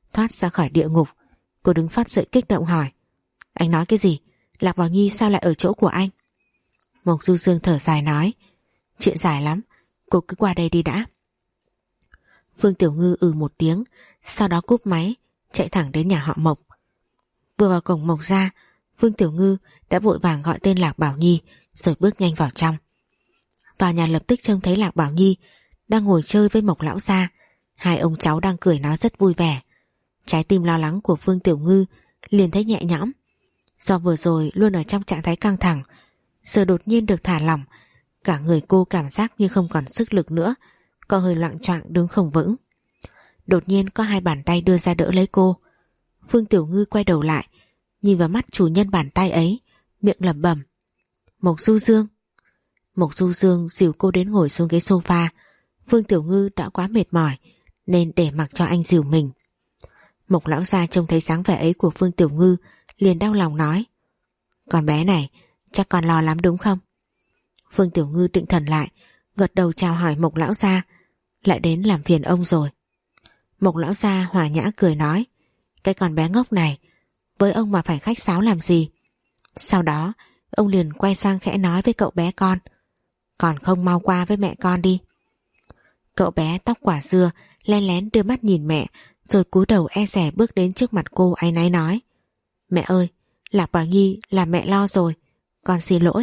A: thoát ra khỏi địa ngục. Cô đứng phát dậy kích động hỏi: Anh nói cái gì? Lạc Bảo Nhi sao lại ở chỗ của anh? Mộc Du Dương thở dài nói: Chuyện dài lắm, cô cứ qua đây đi đã. Phương Tiểu Ngư ừ một tiếng, sau đó cúp máy, chạy thẳng đến nhà họ Mộc. Vừa vào cổng Mộc ra, Phương Tiểu Ngư đã vội vàng gọi tên Lạc Bảo Nhi rồi bước nhanh vào trong. Vào nhà lập tức trông thấy Lạc Bảo Nhi đang ngồi chơi với Mộc lão gia. Hai ông cháu đang cười nói rất vui vẻ. Trái tim lo lắng của Phương Tiểu Ngư liền thấy nhẹ nhõm. Do vừa rồi luôn ở trong trạng thái căng thẳng, giờ đột nhiên được thả lỏng, cả người cô cảm giác như không còn sức lực nữa, có hơi loạng choạng đứng không vững. Đột nhiên có hai bàn tay đưa ra đỡ lấy cô. Phương Tiểu Ngư quay đầu lại, nhìn vào mắt chủ nhân bàn tay ấy, miệng lẩm bẩm: Mộc Du Dương. Mộc Du Dương dìu cô đến ngồi xuống ghế sofa. Phương Tiểu Ngư đã quá mệt mỏi nên để mặc cho anh dìu mình. Mộc lão gia trông thấy dáng vẻ ấy của Phương Tiểu Ngư liền đau lòng nói: Con bé này chắc con lo lắm đúng không? Phương Tiểu Ngư định thần lại, gật đầu chào hỏi Mộc lão gia: Lại đến làm phiền ông rồi. Mộc lão gia hòa nhã cười nói: Cái con bé ngốc này, với ông mà phải khách sáo làm gì? Sau đó ông liền quay sang khẽ nói với cậu bé con: Còn không mau qua với mẹ con đi. Cậu bé tóc quả dưa len lén đưa mắt nhìn mẹ, rồi cúi đầu e dè bước đến trước mặt cô áy náy nói: Mẹ ơi, Lạc Bảo Nhi làm mẹ lo rồi, con xin lỗi.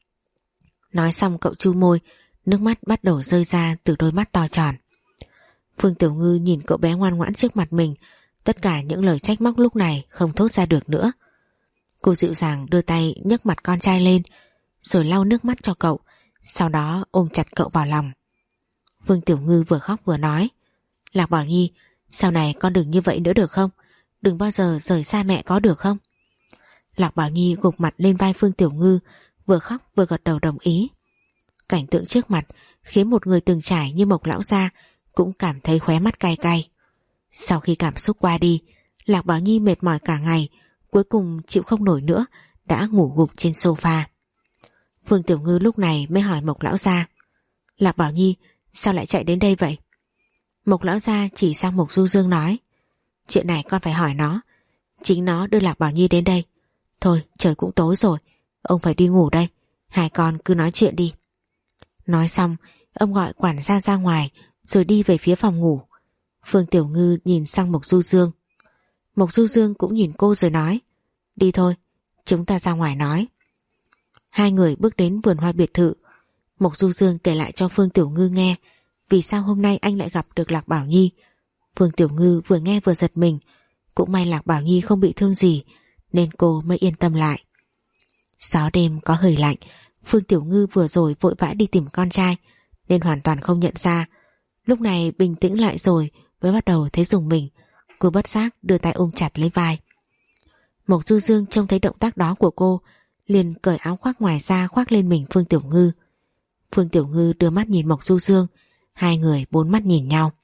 A: Nói xong cậu chu môi, nước mắt bắt đầu rơi ra từ đôi mắt to tròn. Phương Tiểu Ngư nhìn cậu bé ngoan ngoãn trước mặt mình, tất cả những lời trách móc lúc này không thốt ra được nữa. Cô dịu dàng đưa tay nhấc mặt con trai lên, rồi lau nước mắt cho cậu, sau đó ôm chặt cậu vào lòng. Phương Tiểu Ngư vừa khóc vừa nói: Lạc Bảo Nhi, sau này con đừng như vậy nữa được không? Đừng bao giờ rời xa mẹ có được không? Lạc Bảo Nhi gục mặt lên vai Phương Tiểu Ngư, vừa khóc vừa gật đầu đồng ý. Cảnh tượng trước mặt khiến một người từng trải như Mộc lão gia cũng cảm thấy khóe mắt cay cay. Sau khi cảm xúc qua đi, Lạc Bảo Nhi mệt mỏi cả ngày, cuối cùng chịu không nổi nữa, đã ngủ gục trên sofa. Phương Tiểu Ngư lúc này mới hỏi Mộc lão gia: Lạc Bảo Nhi sao lại chạy đến đây vậy? Mộc lão gia chỉ sang Mộc Du Dương nói: Chuyện này con phải hỏi nó, chính nó đưa Lạc Bảo Nhi đến đây. Thôi trời cũng tối rồi, ông phải đi ngủ đây, hai con cứ nói chuyện đi. Nói xong ông gọi quản gia ra ngoài rồi đi về phía phòng ngủ. Phương Tiểu Ngư nhìn sang Mộc Du Dương. Mộc Du Dương cũng nhìn cô rồi nói: Đi thôi, chúng ta ra ngoài nói. Hai người bước đến vườn hoa biệt thự. Mộc Du Dương kể lại cho Phương Tiểu Ngư nghe vì sao hôm nay anh lại gặp được Lạc Bảo Nhi. Phương Tiểu Ngư vừa nghe vừa giật mình, cũng may Lạc Bảo Nhi không bị thương gì nên cô mới yên tâm lại. Gió đêm có hơi lạnh, Phương Tiểu Ngư vừa rồi vội vã đi tìm con trai nên hoàn toàn không nhận ra. Lúc này bình tĩnh lại rồi mới bắt đầu thấy rùng mình. Cô bất giác đưa tay ôm chặt lấy vai. Mộc Du Dương trông thấy động tác đó của cô liền cởi áo khoác ngoài ra khoác lên mình Phương Tiểu Ngư. Phương Tiểu Ngư đưa mắt nhìn Mộc Du Dương, hai người bốn mắt nhìn nhau.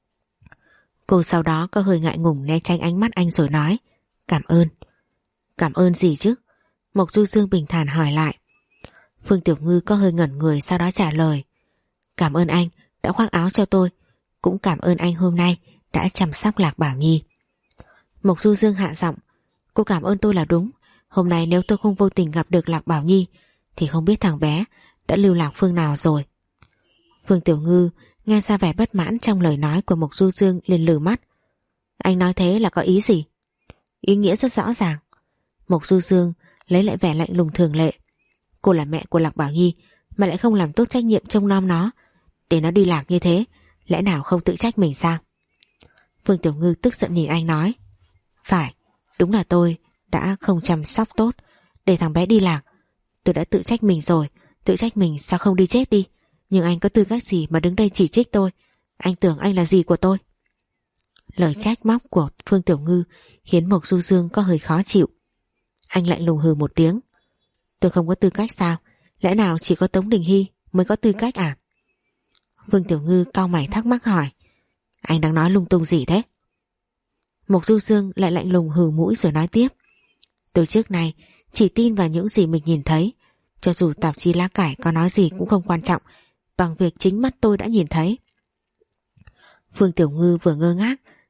A: Cô sau đó có hơi ngại ngùng né tránh ánh mắt anh rồi nói: Cảm ơn. Cảm ơn gì chứ? Mộc Du Dương bình thản hỏi lại. Phương Tiểu Ngư có hơi ngẩn người, sau đó trả lời: Cảm ơn anh đã khoác áo cho tôi, cũng cảm ơn anh hôm nay đã chăm sóc Lạc Bảo Nhi. Mộc Du Dương hạ giọng: Cô cảm ơn tôi là đúng. Hôm nay nếu tôi không vô tình gặp được Lạc Bảo Nhi thì không biết thằng bé đã lưu lạc phương nào rồi. Phương Tiểu Ngư nghe ra vẻ bất mãn trong lời nói của Mộc Du Dương liền lừ mắt. Anh nói thế là có ý gì? Ý nghĩa rất rõ ràng. Mộc Du Dương lấy lại vẻ lạnh lùng thường lệ. Cô là mẹ của Lạc Bảo Nhi mà lại không làm tốt trách nhiệm trông nom nó, để nó đi lạc như thế, lẽ nào không tự trách mình sao? Phương Tiểu Ngư tức giận nhìn anh nói: Phải, đúng là tôi đã không chăm sóc tốt, để thằng bé đi lạc. Tôi đã tự trách mình rồi, tự trách mình sao không đi chết đi. Nhưng anh có tư cách gì mà đứng đây chỉ trích tôi? Anh tưởng anh là gì của tôi? Lời trách móc của Phương Tiểu Ngư khiến Mộc Du Dương có hơi khó chịu. Anh lạnh lùng hừ một tiếng: Tôi không có tư cách sao? Lẽ nào chỉ có Tống Đình Hy mới có tư cách à? Phương Tiểu Ngư cau mày thắc mắc hỏi: Anh đang nói lung tung gì thế? Mộc Du Dương lại lạnh lùng hừ mũi rồi nói tiếp: Tôi trước này chỉ tin vào những gì mình nhìn thấy, cho dù tạp chí lá cải có nói gì cũng không quan trọng bằng việc chính mắt tôi đã nhìn thấy. Phương Tiểu Ngư vừa ngơ ngác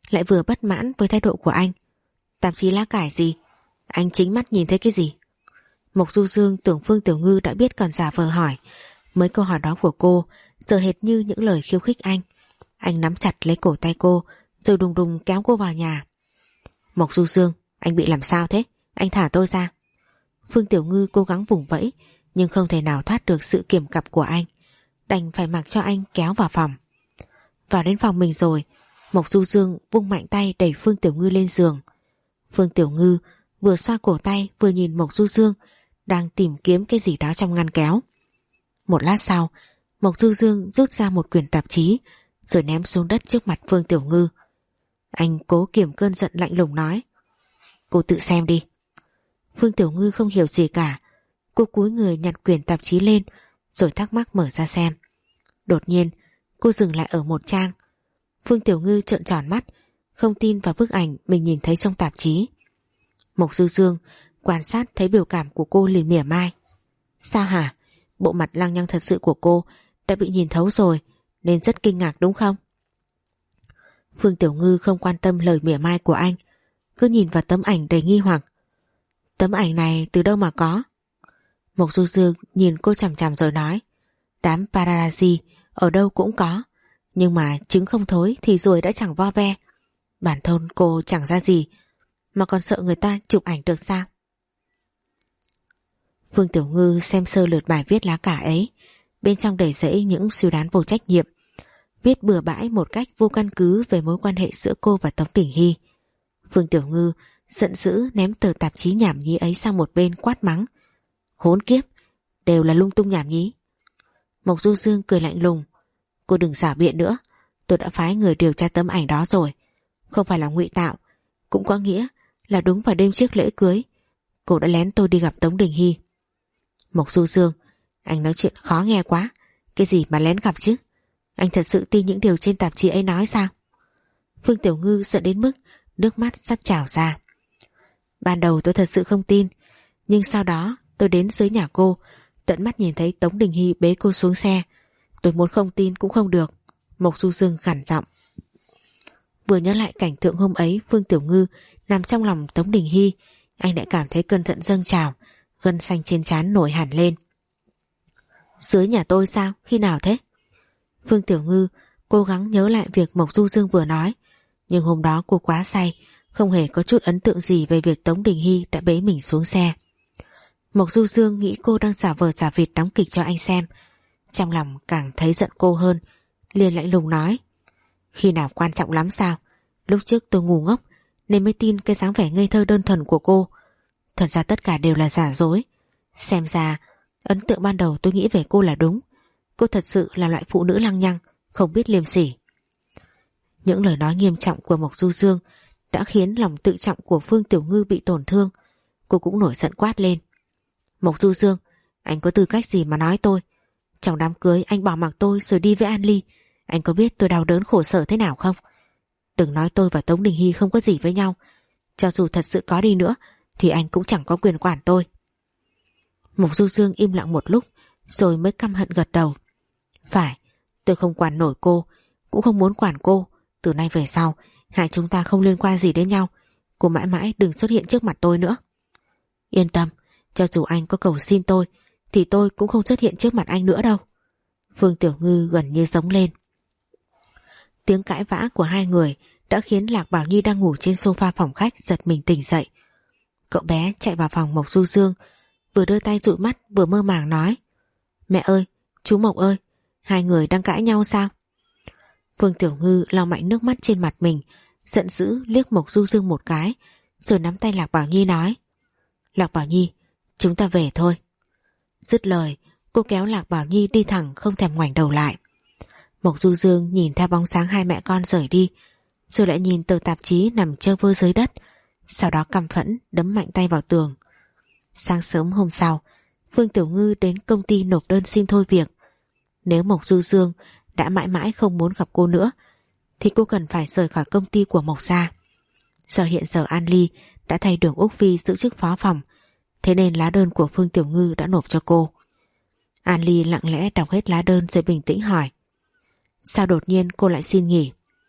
A: lại vừa bất mãn với thái độ của anh. Tạp chí lá cải gì? Anh chính mắt nhìn thấy cái gì? Mộc Du Dương tưởng Phương Tiểu Ngư đã biết còn giả vờ hỏi. Mấy câu hỏi đó của cô giờ hệt như những lời khiêu khích anh. Anh nắm chặt lấy cổ tay cô rồi đùng đùng kéo cô vào nhà. Mộc Du Dương, anh bị làm sao thế? Anh thả tôi ra. Phương Tiểu Ngư cố gắng vùng vẫy nhưng không thể nào thoát được sự kiềm cặp của anh, đành phải mặc cho anh kéo vào phòng. Vào đến phòng mình rồi, Mộc Du Dương vung mạnh tay đẩy Phương Tiểu Ngư lên giường. Phương Tiểu Ngư vừa xoa cổ tay vừa nhìn Mộc Du Dương đang tìm kiếm cái gì đó trong ngăn kéo. Một lát sau, Mộc Du Dương rút ra một quyển tạp chí rồi ném xuống đất trước mặt Phương Tiểu Ngư. Anh cố kiềm cơn giận lạnh lùng nói: Cô tự xem đi. Phương Tiểu Ngư không hiểu gì cả. Cô cúi người nhặt quyển tạp chí lên rồi thắc mắc mở ra xem. Đột nhiên cô dừng lại ở một trang. Phương Tiểu Ngư trợn tròn mắt, không tin vào bức ảnh mình nhìn thấy trong tạp chí. Mộc Du Dương quan sát thấy biểu cảm của cô liền mỉa mai: Sao hả? Bộ mặt lăng nhăng thật sự của cô đã bị nhìn thấu rồi nên rất kinh ngạc đúng không? Phương Tiểu Ngư không quan tâm lời mỉa mai của anh, cứ nhìn vào tấm ảnh đầy nghi hoặc. Tấm ảnh này từ đâu mà có? Mộc Du Dương nhìn cô chằm chằm rồi nói: Đám paparazzi ở đâu cũng có, nhưng mà trứng không thối thì ruồi đã chẳng vo ve. Bản thân cô chẳng ra gì mà còn sợ người ta chụp ảnh được sao? Phương Tiểu Ngư xem sơ lượt bài viết lá cải ấy, bên trong đầy rẫy những suy đoán vô trách nhiệm, viết bừa bãi một cách vô căn cứ về mối quan hệ giữa cô và Tống Đình Hy. Phương Tiểu Ngư giận dữ ném tờ tạp chí nhảm nhí ấy sang một bên, quát mắng: Khốn kiếp, đều là lung tung nhảm nhí. Mộc Du Dương cười lạnh lùng: Cô đừng xảo biện nữa, tôi đã phái người điều tra tấm ảnh đó rồi. Không phải là ngụy tạo, cũng có nghĩa là đúng vào đêm trước lễ cưới cô đã lén tôi đi gặp Tống Đình Hy. Mộc Du Dương, anh nói chuyện khó nghe quá. Cái gì mà lén gặp chứ? Anh thật sự tin những điều trên tạp chí ấy nói sao? Phương Tiểu Ngư giận đến mức nước mắt sắp trào ra. Ban đầu tôi thật sự không tin, nhưng sau đó tôi đến dưới nhà cô, tận mắt nhìn thấy Tống Đình Hy bế cô xuống xe. Tôi muốn không tin cũng không được. Mộc Du Dương gằn giọng. Vừa nhớ lại cảnh tượng hôm ấy Phương Tiểu Ngư nằm trong lòng Tống Đình Hy, anh lại cảm thấy cơn giận dâng trào, gân xanh trên trán nổi hẳn lên. Dưới nhà tôi sao? Khi nào thế? Phương Tiểu Ngư cố gắng nhớ lại việc Mộc Du Dương vừa nói, nhưng hôm đó cô quá say, không hề có chút ấn tượng gì về việc Tống Đình Hy đã bế mình xuống xe. Mộc Du Dương nghĩ cô đang giả vờ giả vịt đóng kịch cho anh xem, trong lòng càng thấy giận cô hơn, liền lạnh lùng nói: Khi nào quan trọng lắm sao? Lúc trước tôi ngu ngốc nên mới tin cái dáng vẻ ngây thơ đơn thuần của cô. Thật ra tất cả đều là giả dối. Xem ra ấn tượng ban đầu tôi nghĩ về cô là đúng. Cô thật sự là loại phụ nữ lăng nhăng, không biết liêm sỉ. Những lời nói nghiêm trọng của Mộc Du Dương đã khiến lòng tự trọng của Phương Tiểu Ngư bị tổn thương. Cô cũng nổi giận quát lên: Mộc Du Dương, anh có tư cách gì mà nói tôi? Trong đám cưới anh bỏ mặc tôi rồi đi với An Ly, anh có biết tôi đau đớn khổ sở thế nào không? Đừng nói tôi và Tống Đình Hy không có gì với nhau, cho dù thật sự có đi nữa thì anh cũng chẳng có quyền quản tôi. Mộc Du Dương im lặng một lúc rồi mới căm hận gật đầu. Phải, tôi không quản nổi cô, cũng không muốn quản cô. Từ nay về sau hai chúng ta không liên quan gì đến nhau. Cô mãi mãi đừng xuất hiện trước mặt tôi nữa. Yên tâm, cho dù anh có cầu xin tôi thì tôi cũng không xuất hiện trước mặt anh nữa đâu. Phương Tiểu Ngư gần như giống lên. Tiếng cãi vã của hai người đã khiến Lạc Bảo Nhi đang ngủ trên sofa phòng khách giật mình tỉnh dậy. Cậu bé chạy vào phòng Mộc Du Dương, vừa đưa tay dụi mắt vừa mơ màng nói: Mẹ ơi, chú Mộc ơi, hai người đang cãi nhau sao? Phương Tiểu Ngư lau mạnh nước mắt trên mặt mình, giận dữ liếc Mộc Du Dương một cái, rồi nắm tay Lạc Bảo Nhi nói: Lạc Bảo Nhi, chúng ta về thôi. Dứt lời, cô kéo Lạc Bảo Nhi đi thẳng không thèm ngoảnh đầu lại. Mộc Du Dương nhìn theo bóng sáng hai mẹ con rời đi, rồi lại nhìn tờ tạp chí nằm trơ vơ dưới đất, sau đó căm phẫn đấm mạnh tay vào tường. Sáng sớm hôm sau, Phương Tiểu Ngư đến công ty nộp đơn xin thôi việc. Nếu Mộc Du Dương đã mãi mãi không muốn gặp cô nữa thì cô cần phải rời khỏi công ty của Mộc gia. Do hiện giờ An Ly đã thay Đường Úc Phi giữ chức phó phòng, thế nên lá đơn của Phương Tiểu Ngư đã nộp cho cô. An Ly lặng lẽ đọc hết lá đơn rồi bình tĩnh hỏi: Sao đột nhiên cô lại xin nghỉ?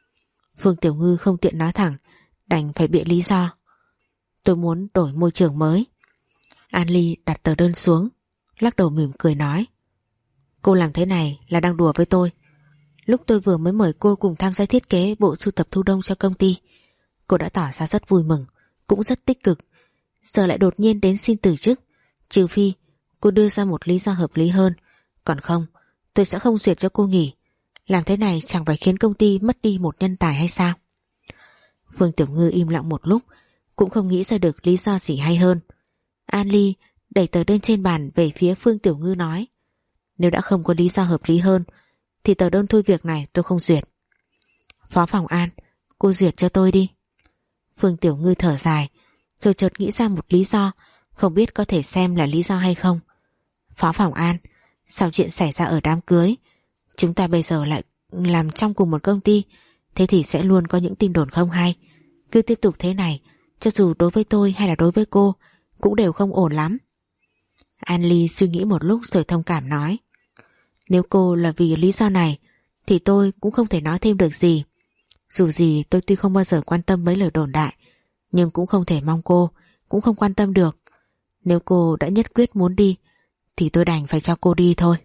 A: Phương Tiểu Ngư không tiện nói thẳng, đành phải bịa lý do. Tôi muốn đổi môi trường mới. An Ly đặt tờ đơn xuống, lắc đầu mỉm cười nói, cô làm thế này là đang đùa với tôi. Lúc tôi vừa mới mời cô cùng tham gia thiết kế bộ sưu tập thu đông cho công ty, cô đã tỏ ra rất vui mừng, cũng rất tích cực. Giờ lại đột nhiên đến xin từ chức, trừ phi cô đưa ra một lý do hợp lý hơn, còn không tôi sẽ không duyệt cho cô nghỉ. Làm thế này chẳng phải khiến công ty mất đi một nhân tài hay sao? Phương Tiểu Ngư im lặng một lúc, cũng không nghĩ ra được lý do gì hay hơn. An Ly đẩy tờ đơn trên bàn về phía Phương Tiểu Ngư nói, nếu đã không có lý do hợp lý hơn thì tờ đơn thôi việc này tôi không duyệt. Phó phòng An, cô duyệt cho tôi đi. Phương Tiểu Ngư thở dài, rồi chợt nghĩ ra một lý do, không biết có thể xem là lý do hay không. Phó phòng An, sau chuyện xảy ra ở đám cưới, chúng ta bây giờ lại làm trong cùng một công ty, thế thì sẽ luôn có những tin đồn không hay. Cứ tiếp tục thế này, cho dù đối với tôi hay là đối với cô, cũng đều không ổn lắm. An Ly suy nghĩ một lúc rồi thông cảm nói, nếu cô là vì lý do này thì tôi cũng không thể nói thêm được gì. Dù gì tôi tuy không bao giờ quan tâm mấy lời đồn đại, nhưng cũng không thể mong cô cũng không quan tâm được. Nếu cô đã nhất quyết muốn đi thì tôi đành phải cho cô đi thôi.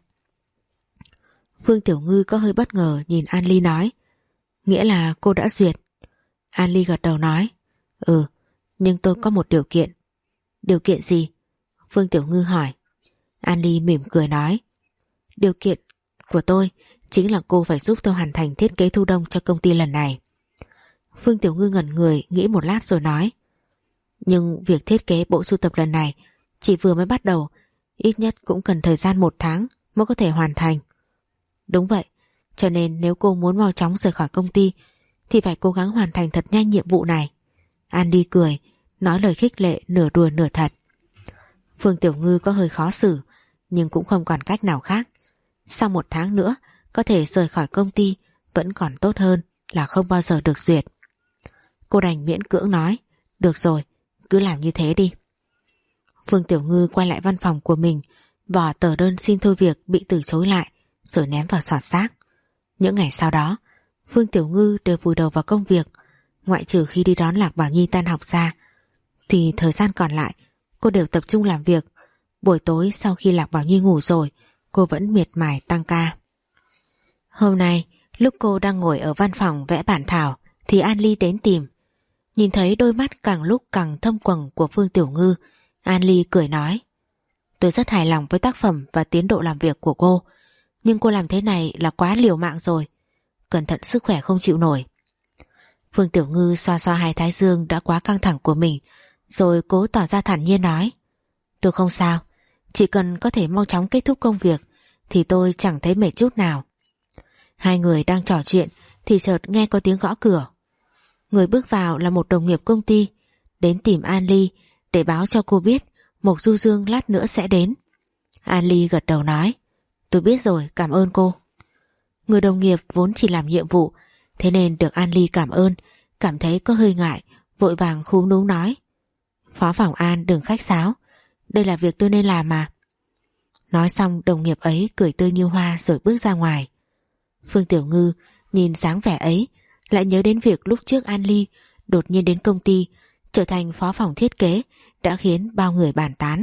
A: Phương Tiểu Ngư có hơi bất ngờ nhìn An Ly nói, nghĩa là cô đã duyệt? An Ly gật đầu nói, ừ, nhưng tôi có một điều kiện. Điều kiện gì? Phương Tiểu Ngư hỏi. An Ly mỉm cười nói, điều kiện của tôi chính là cô phải giúp tôi hoàn thành thiết kế thu đông cho công ty lần này. Phương Tiểu Ngư ngẩn người nghĩ một lát rồi nói, nhưng việc thiết kế bộ sưu tập lần này chỉ vừa mới bắt đầu, ít nhất cũng cần thời gian một tháng mới có thể hoàn thành. Đúng vậy, cho nên nếu cô muốn mau chóng rời khỏi công ty thì phải cố gắng hoàn thành thật nhanh nhiệm vụ này. An Ly cười, nói lời khích lệ nửa đùa nửa thật. Phương Tiểu Ngư có hơi khó xử, nhưng cũng không còn cách nào khác. Sau một tháng nữa có thể rời khỏi công ty vẫn còn tốt hơn là không bao giờ được duyệt. Cô đành miễn cưỡng nói, được rồi, cứ làm như thế đi. Phương Tiểu Ngư quay lại văn phòng của mình, vỏ tờ đơn xin thôi việc bị từ chối lại, rồi ném vào xọt rác. Những ngày sau đó, Phương Tiểu Ngư đều vùi đầu vào công việc, ngoại trừ khi đi đón Lạc Bảo Nhi tan học ra, thì thời gian còn lại cô đều tập trung làm việc. Buổi tối sau khi Lạc Bảo Nhi ngủ rồi, cô vẫn miệt mài tăng ca. Hôm nay, lúc cô đang ngồi ở văn phòng vẽ bản thảo thì An Ly đến tìm. Nhìn thấy đôi mắt càng lúc càng thâm quầng của Phương Tiểu Ngư, An Ly cười nói, tôi rất hài lòng với tác phẩm và tiến độ làm việc của cô, nhưng cô làm thế này là quá liều mạng rồi. Cẩn thận sức khỏe không chịu nổi. Phương Tiểu Ngư xoa xoa hai thái dương đã quá căng thẳng của mình, rồi cố tỏ ra thản nhiên nói, tôi không sao, chỉ cần có thể mau chóng kết thúc công việc thì tôi chẳng thấy mệt chút nào. Hai người đang trò chuyện thì chợt nghe có tiếng gõ cửa. Người bước vào là một đồng nghiệp công ty, đến tìm An Ly để báo cho cô biết Mộc Du Dương lát nữa sẽ đến. An Ly gật đầu nói, tôi biết rồi, cảm ơn cô. Người đồng nghiệp vốn chỉ làm nhiệm vụ, thế nên được An Ly cảm ơn, cảm thấy có hơi ngại, vội vàng khúm núm nói, Phó phòng An đừng khách sáo, đây là việc tôi nên làm mà. Nói xong đồng nghiệp ấy cười tươi như hoa rồi bước ra ngoài. Phương Tiểu Ngư nhìn dáng vẻ ấy, lại nhớ đến việc lúc trước An Ly đột nhiên đến công ty trở thành phó phòng thiết kế đã khiến bao người bàn tán.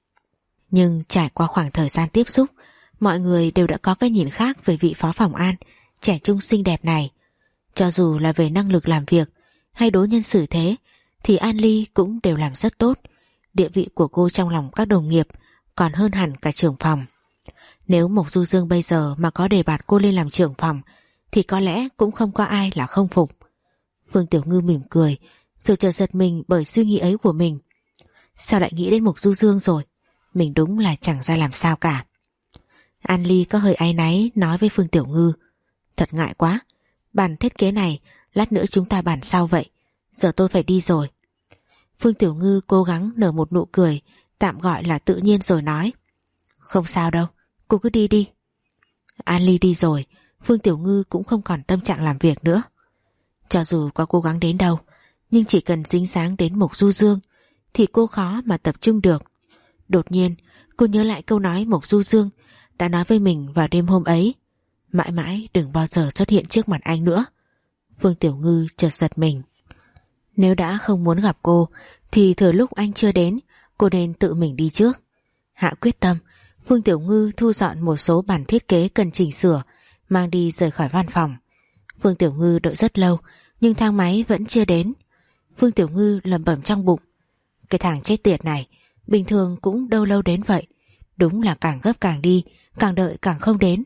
A: Nhưng trải qua khoảng thời gian tiếp xúc, mọi người đều đã có cái nhìn khác về vị phó phòng An trẻ trung xinh đẹp này. Cho dù là về năng lực làm việc hay đối nhân xử thế thì An Ly cũng đều làm rất tốt. Địa vị của cô trong lòng các đồng nghiệp còn hơn hẳn cả trưởng phòng. Nếu Mộc Du Dương bây giờ mà có đề bạt cô lên làm trưởng phòng thì có lẽ cũng không có ai là không phục. Phương Tiểu Ngư mỉm cười, rồi chợt giật mình bởi suy nghĩ ấy của mình. Sao lại nghĩ đến Mộc Du Dương rồi? Mình đúng là chẳng ra làm sao cả. An Ly có hơi áy náy nói với Phương Tiểu Ngư, thật ngại quá, bản thiết kế này lát nữa chúng ta bàn sau vậy, giờ tôi phải đi rồi. Phương Tiểu Ngư cố gắng nở một nụ cười tạm gọi là tự nhiên rồi nói, không sao đâu, cô cứ đi đi. An Ly đi rồi, Phương Tiểu Ngư cũng không còn tâm trạng làm việc nữa. Cho dù có cố gắng đến đâu, nhưng chỉ cần dính dáng đến Mộc Du Dương thì cô khó mà tập trung được. Đột nhiên cô nhớ lại câu nói Mộc Du Dương đã nói với mình vào đêm hôm ấy, mãi mãi đừng bao giờ xuất hiện trước mặt anh nữa. Phương Tiểu Ngư chợt giật mình. Nếu đã không muốn gặp cô thì thừa lúc anh chưa đến, cô nên tự mình đi trước. Hạ quyết tâm, Phương Tiểu Ngư thu dọn một số bản thiết kế cần chỉnh sửa, mang đi rời khỏi văn phòng. Phương Tiểu Ngư đợi rất lâu nhưng thang máy vẫn chưa đến. Phương Tiểu Ngư lẩm bẩm trong bụng, cái thằng chết tiệt này bình thường cũng đâu lâu đến vậy, đúng là càng gấp càng đi, càng đợi càng không đến.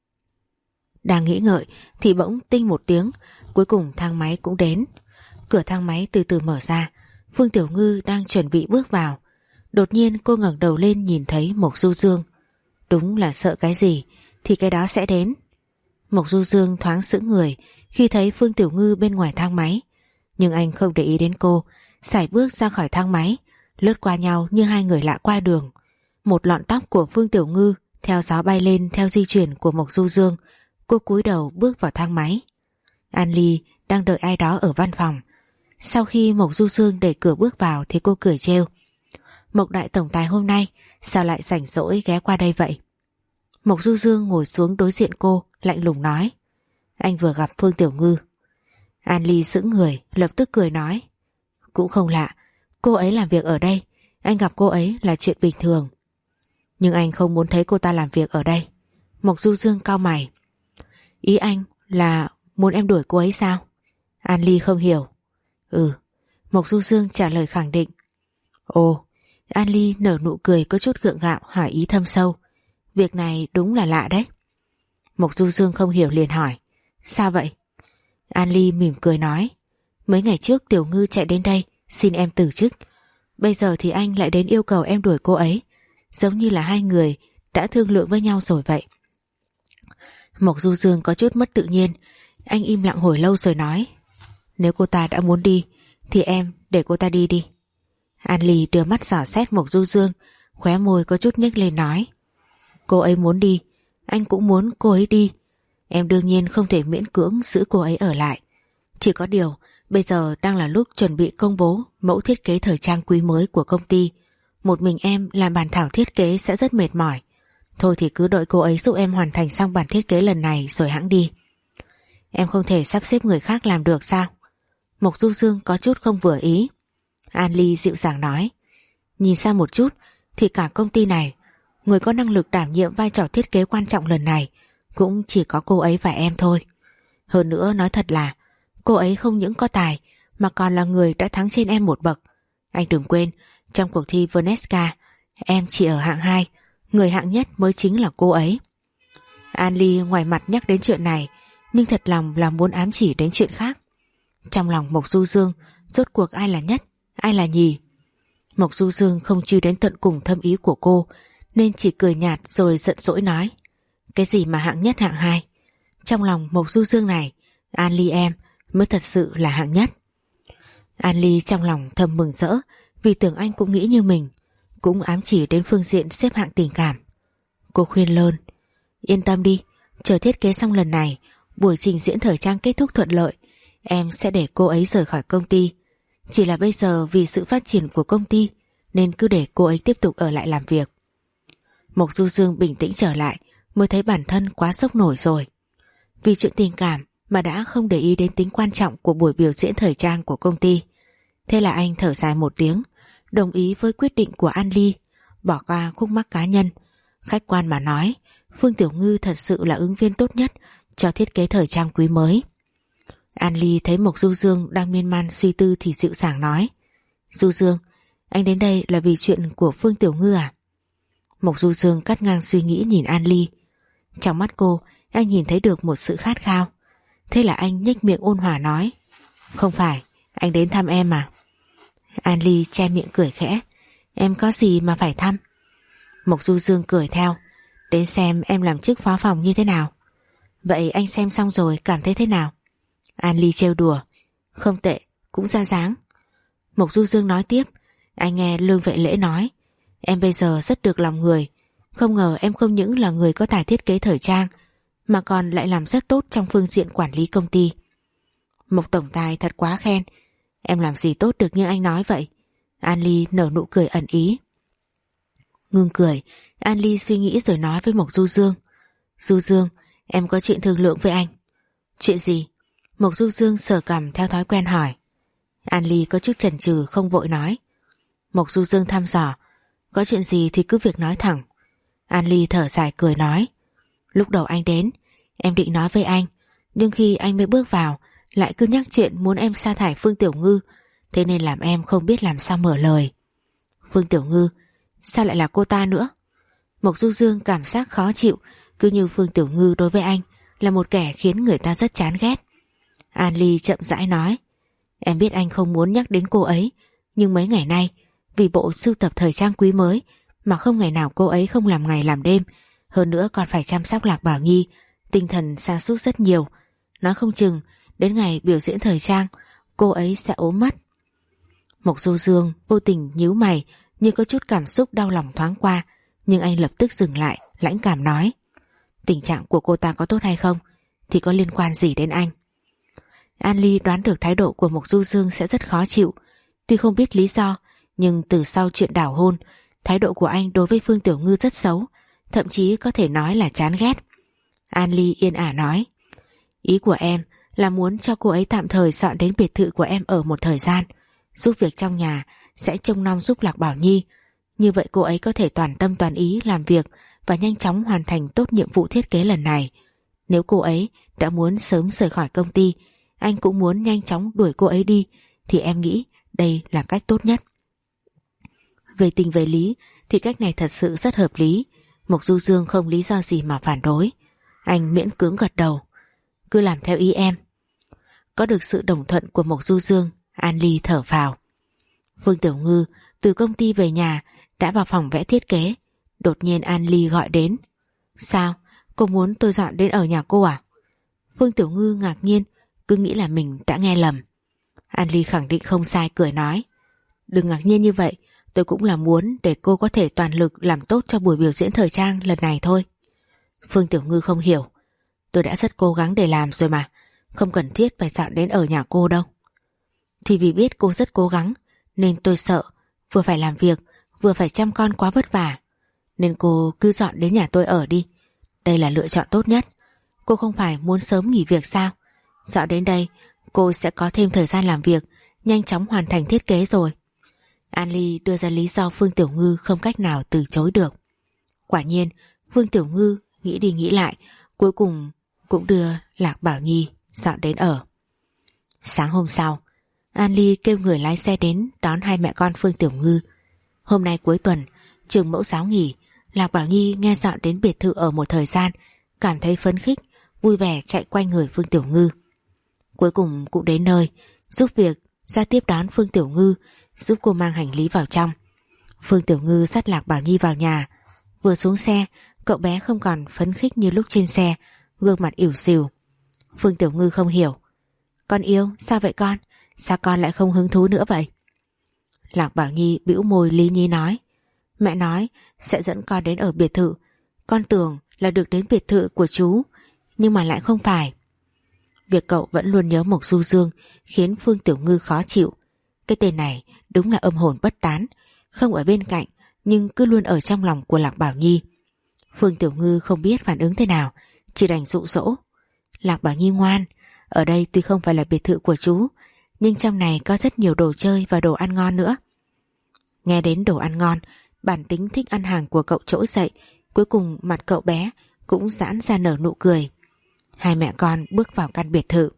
A: Đang nghĩ ngợi thì bỗng tinh một tiếng, cuối cùng thang máy cũng đến. Cửa thang máy từ từ mở ra, Phương Tiểu Ngư đang chuẩn bị bước vào. Đột nhiên cô ngẩng đầu lên nhìn thấy Mộc Du Dương. Đúng là sợ cái gì thì cái đó sẽ đến. Mộc Du Dương thoáng sững người khi thấy Phương Tiểu Ngư bên ngoài thang máy, nhưng anh không để ý đến cô, sải bước ra khỏi thang máy, lướt qua nhau như hai người lạ qua đường. Một lọn tóc của Phương Tiểu Ngư theo gió bay lên theo di chuyển của Mộc Du Dương. Cô cúi đầu bước vào thang máy. An Ly đang đợi ai đó ở văn phòng. Sau khi Mộc Du Dương đẩy cửa bước vào thì cô cười trêu, Mộc đại tổng tài hôm nay sao lại rảnh rỗi ghé qua đây vậy? Mộc Du Dương ngồi xuống đối diện cô, lạnh lùng nói, anh vừa gặp Phương Tiểu Ngư. An Ly sững người, lập tức cười nói, cũng không lạ, cô ấy làm việc ở đây, anh gặp cô ấy là chuyện bình thường. Nhưng anh không muốn thấy cô ta làm việc ở đây. Mộc Du Dương cau mày. Ý anh là muốn em đuổi cô ấy sao? An Ly không hiểu. Ừ. Mộc Du Dương trả lời khẳng định. Ồ. An Ly nở nụ cười có chút gượng gạo, hỏi ý thâm sâu. Việc này đúng là lạ đấy. Mộc Du Dương không hiểu liền hỏi, sao vậy? An Ly mỉm cười nói, mấy ngày trước Tiểu Ngư chạy đến đây xin em từ chức, bây giờ thì anh lại đến yêu cầu em đuổi cô ấy, giống như là hai người đã thương lượng với nhau rồi vậy. Mộc Du Dương có chút mất tự nhiên, anh im lặng hồi lâu rồi nói, nếu cô ta đã muốn đi thì em để cô ta đi đi. An Ly đưa mắt dò xét Mộc Du Dương, khóe môi có chút nhếch lên nói, cô ấy muốn đi, anh cũng muốn cô ấy đi, em đương nhiên không thể miễn cưỡng giữ cô ấy ở lại. Chỉ có điều bây giờ đang là lúc chuẩn bị công bố mẫu thiết kế thời trang quý mới của công ty, một mình em làm bản thảo thiết kế sẽ rất mệt mỏi. Thôi thì cứ đợi cô ấy giúp em hoàn thành xong bản thiết kế lần này rồi hãng đi. Em không thể sắp xếp người khác làm được sao? Mộc Du Dương có chút không vừa ý. An Ly dịu dàng nói, nhìn sang một chút thì cả công ty này, người có năng lực đảm nhiệm vai trò thiết kế quan trọng lần này cũng chỉ có cô ấy và em thôi. Hơn nữa nói thật là cô ấy không những có tài mà còn là người đã thắng trên em một bậc. Anh đừng quên, trong cuộc thi Venesca em chỉ ở hạng hai, người hạng nhất mới chính là cô ấy. An Ly ngoài mặt nhắc đến chuyện này nhưng thật lòng là muốn ám chỉ đến chuyện khác. Trong lòng Mộc Du Dương rốt cuộc ai là nhất, ai là nhì? Mộc Du Dương không truy đến tận cùng thâm ý của cô nên chỉ cười nhạt rồi giận dỗi nói, cái gì mà hạng nhất hạng hai? Trong lòng Mộc Du Dương này, An Ly em mới thật sự là hạng nhất. An Ly trong lòng thầm mừng rỡ vì tưởng anh cũng nghĩ như mình, cũng ám chỉ đến phương diện xếp hạng tình cảm. Cô khuyên lơn, yên tâm đi, chờ thiết kế xong lần này, buổi trình diễn thời trang kết thúc thuận lợi, em sẽ để cô ấy rời khỏi công ty. Chỉ là bây giờ vì sự phát triển của công ty nên cứ để cô ấy tiếp tục ở lại làm việc. Mộc Du Dương bình tĩnh trở lại mới thấy bản thân quá sốc nổi rồi. Vì chuyện tình cảm mà đã không để ý đến tính quan trọng của buổi biểu diễn thời trang của công ty. Thế là anh thở dài một tiếng, đồng ý với quyết định của An Ly, bỏ qua khúc mắc cá nhân. Khách quan mà nói, Phương Tiểu Ngư thật sự là ứng viên tốt nhất cho thiết kế thời trang quý mới. An Ly thấy Mộc Du Dương đang miên man suy tư thì dịu dàng nói, Du Dương, anh đến đây là vì chuyện của Phương Tiểu Ngư à? Mộc Du Dương cắt ngang suy nghĩ nhìn An Ly. Trong mắt cô, anh nhìn thấy được một sự khát khao. Thế là anh nhếch miệng ôn hòa nói, không phải, anh đến thăm em mà. An Ly che miệng cười khẽ, em có gì mà phải thăm? Mộc Du Dương cười theo, đến xem em làm chức phó phòng như thế nào. Vậy anh xem xong rồi cảm thấy thế nào? An Ly trêu đùa, không tệ, cũng ra dáng. Mộc Du Dương nói tiếp, anh nghe Lương Vệ Lễ nói, em bây giờ rất được lòng người, không ngờ em không những là người có tài thiết kế thời trang mà còn lại làm rất tốt trong phương diện quản lý công ty. Mộc tổng tài thật quá khen, em làm gì tốt được như anh nói vậy? An Ly nở nụ cười ẩn ý. Ngưng cười, An Ly suy nghĩ rồi nói với Mộc Du Dương, Du Dương, em có chuyện thương lượng với anh. Chuyện gì? Mộc Du Dương sờ cằm theo thói quen hỏi. An Ly có chút chần chừ không vội nói. Mộc Du Dương thăm dò. Có chuyện gì thì cứ việc nói thẳng. An Ly thở dài cười nói. Lúc đầu anh đến, em định nói với anh, nhưng khi anh mới bước vào lại cứ nhắc chuyện muốn em sa thải Phương Tiểu Ngư, thế nên làm em không biết làm sao mở lời. Phương Tiểu Ngư? Sao lại là cô ta nữa? Mộc Du Dương cảm giác khó chịu, cứ như Phương Tiểu Ngư đối với anh là một kẻ khiến người ta rất chán ghét. An Ly chậm rãi nói. Em biết anh không muốn nhắc đến cô ấy, nhưng mấy ngày nay vì bộ sưu tập thời trang quý mới mà không ngày nào cô ấy không làm ngày làm đêm, hơn nữa còn phải chăm sóc Lạc Bảo Nhi, tinh thần sa sút rất nhiều. Nói không chừng đến ngày biểu diễn thời trang cô ấy sẽ ốm mất. Mộc Du Dương vô tình nhíu mày, như có chút cảm xúc đau lòng thoáng qua, nhưng anh lập tức dừng lại, lãnh cảm nói. Tình trạng của cô ta có tốt hay không thì có liên quan gì đến anh? An Ly đoán được thái độ của Mộc Du Dương sẽ rất khó chịu. Tuy không biết lý do, nhưng từ sau chuyện đảo hôn, thái độ của anh đối với Phương Tiểu Ngư rất xấu, thậm chí có thể nói là chán ghét. An Ly yên ả nói. Ý của em là muốn cho cô ấy tạm thời dọn đến biệt thự của em ở một thời gian, giúp việc trong nhà, sẽ trông nom giúp Lạc Bảo Nhi. Như vậy cô ấy có thể toàn tâm toàn ý làm việc và nhanh chóng hoàn thành tốt nhiệm vụ thiết kế lần này. Nếu cô ấy đã muốn sớm rời khỏi công ty, anh cũng muốn nhanh chóng đuổi cô ấy đi, thì em nghĩ đây là cách tốt nhất. Về tình về lý thì cách này thật sự rất hợp lý. Mộc Du Dương không lý do gì mà phản đối. Anh miễn cưỡng gật đầu. Cứ làm theo ý em. Có được sự đồng thuận của Mộc Du Dương, An Ly thở phào. Phương Tiểu Ngư từ công ty về nhà đã vào phòng vẽ thiết kế. Đột nhiên An Ly gọi đến. Sao? Cô muốn tôi dọn đến ở nhà cô à? Phương Tiểu Ngư ngạc nhiên, cứ nghĩ là mình đã nghe lầm. An Ly khẳng định không sai, cười nói. Đừng ngạc nhiên như vậy, tôi cũng là muốn để cô có thể toàn lực làm tốt cho buổi biểu diễn thời trang lần này thôi. Phương Tiểu Ngư không hiểu. Tôi đã rất cố gắng để làm rồi mà, không cần thiết phải dọn đến ở nhà cô đâu. Thì vì biết cô rất cố gắng, nên tôi sợ vừa phải làm việc, vừa phải chăm con quá vất vả. Nên cô cứ dọn đến nhà tôi ở đi. Đây là lựa chọn tốt nhất. Cô không phải muốn sớm nghỉ việc sao? Dọn đến đây, cô sẽ có thêm thời gian làm việc, nhanh chóng hoàn thành thiết kế rồi. An Ly đưa ra lý do Phương Tiểu Ngư không cách nào từ chối được. Quả nhiên, Phương Tiểu Ngư nghĩ đi nghĩ lại, cuối cùng cũng đưa Lạc Bảo Nhi dọn đến ở. Sáng hôm sau, An Ly kêu người lái xe đến đón hai mẹ con Phương Tiểu Ngư. Hôm nay cuối tuần, trường mẫu giáo nghỉ, Lạc Bảo Nhi nghe dọn đến biệt thự ở một thời gian, cảm thấy phấn khích, vui vẻ chạy quanh người Phương Tiểu Ngư. Cuối cùng cũng đến nơi, giúp việc ra tiếp đón Phương Tiểu Ngư, giúp cô mang hành lý vào trong. Phương Tiểu Ngư dắt Lạc Bảo Nhi vào nhà. Vừa xuống xe, cậu bé không còn phấn khích như lúc trên xe, gương mặt ỉu xìu. Phương Tiểu Ngư không hiểu. Con yêu, sao vậy con? Sao con lại không hứng thú nữa vậy? Lạc Bảo Nhi bĩu môi lý nhí nói. Mẹ nói sẽ dẫn con đến ở biệt thự. Con tưởng là được đến biệt thự của chú, nhưng mà lại không phải. Việc cậu vẫn luôn nhớ Mộc Du Dương khiến Phương Tiểu Ngư khó chịu. Cái tên này đúng là âm hồn bất tán, không ở bên cạnh nhưng cứ luôn ở trong lòng của Lạc Bảo Nhi. Phương Tiểu Ngư không biết phản ứng thế nào, chỉ đành dụ dỗ. Lạc Bảo Nhi ngoan, ở đây tuy không phải là biệt thự của chú, nhưng trong này có rất nhiều đồ chơi và đồ ăn ngon nữa. Nghe đến đồ ăn ngon, bản tính thích ăn hàng của cậu trỗi dậy, cuối cùng mặt cậu bé cũng giãn ra nở nụ cười. Hai mẹ con bước vào căn biệt thự.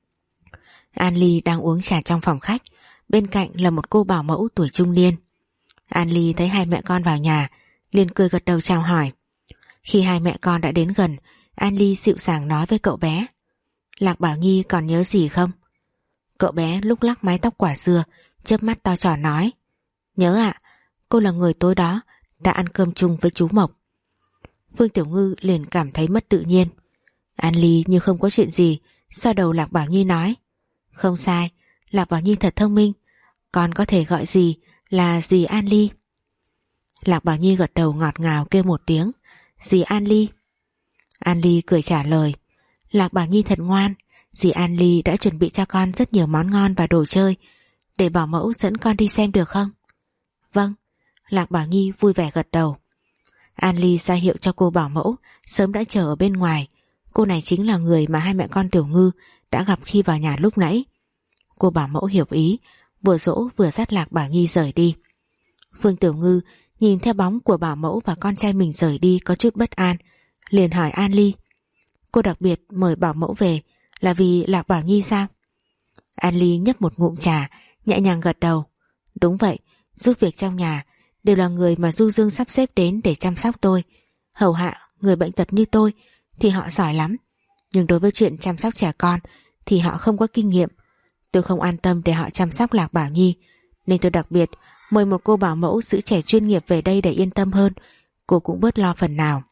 A: An Ly đang uống trà trong phòng khách, bên cạnh là một cô bảo mẫu tuổi trung niên. An Ly thấy hai mẹ con vào nhà, liền cười gật đầu chào hỏi. Khi hai mẹ con đã đến gần, An Ly dịu dàng nói với cậu bé. Lạc Bảo Nhi còn nhớ gì không? Cậu bé lúc lắc mái tóc quả dưa, chớp mắt to tròn nói. Nhớ ạ, cô là người tối đó đã ăn cơm chung với chú Mộc. Phương Tiểu Ngư liền cảm thấy mất tự nhiên. An Ly như không có chuyện gì, xoa đầu Lạc Bảo Nhi nói. Không sai, Lạc Bảo Nhi thật thông minh, con có thể gọi gì là dì An Ly. Lạc Bảo Nhi gật đầu ngọt ngào kêu một tiếng. Dì An Ly. An Ly cười trả lời. Lạc Bảo Nhi thật ngoan, dì An Ly đã chuẩn bị cho con rất nhiều món ngon và đồ chơi, để bảo mẫu dẫn con đi xem được không? Vâng. Lạc Bảo Nhi vui vẻ gật đầu. An Ly ra hiệu cho cô bảo mẫu sớm đã chờ ở bên ngoài. Cô này chính là người mà hai mẹ con Tiểu Ngư đã gặp khi vào nhà lúc nãy. Cô bảo mẫu hiểu ý, vừa dỗ vừa dắt Lạc Bảo Nhi rời đi. Phương Tiểu Ngư nhìn theo bóng của bảo mẫu và con trai mình rời đi có chút bất an, liền hỏi An Ly: Cô đặc biệt mời bảo mẫu về là vì Lạc Bảo Nhi sao? An Ly nhấp một ngụm trà, nhẹ nhàng gật đầu. Đúng vậy, giúp việc trong nhà đều là người mà Du Dương sắp xếp đến để chăm sóc tôi. Hầu hạ người bệnh tật như tôi thì họ giỏi lắm, nhưng đối với chuyện chăm sóc trẻ con thì họ không có kinh nghiệm. Tôi không an tâm để họ chăm sóc Lạc Bảo Nhi, nên tôi đặc biệt mời một cô bảo mẫu giữ trẻ chuyên nghiệp về đây để yên tâm hơn, cô cũng bớt lo phần nào.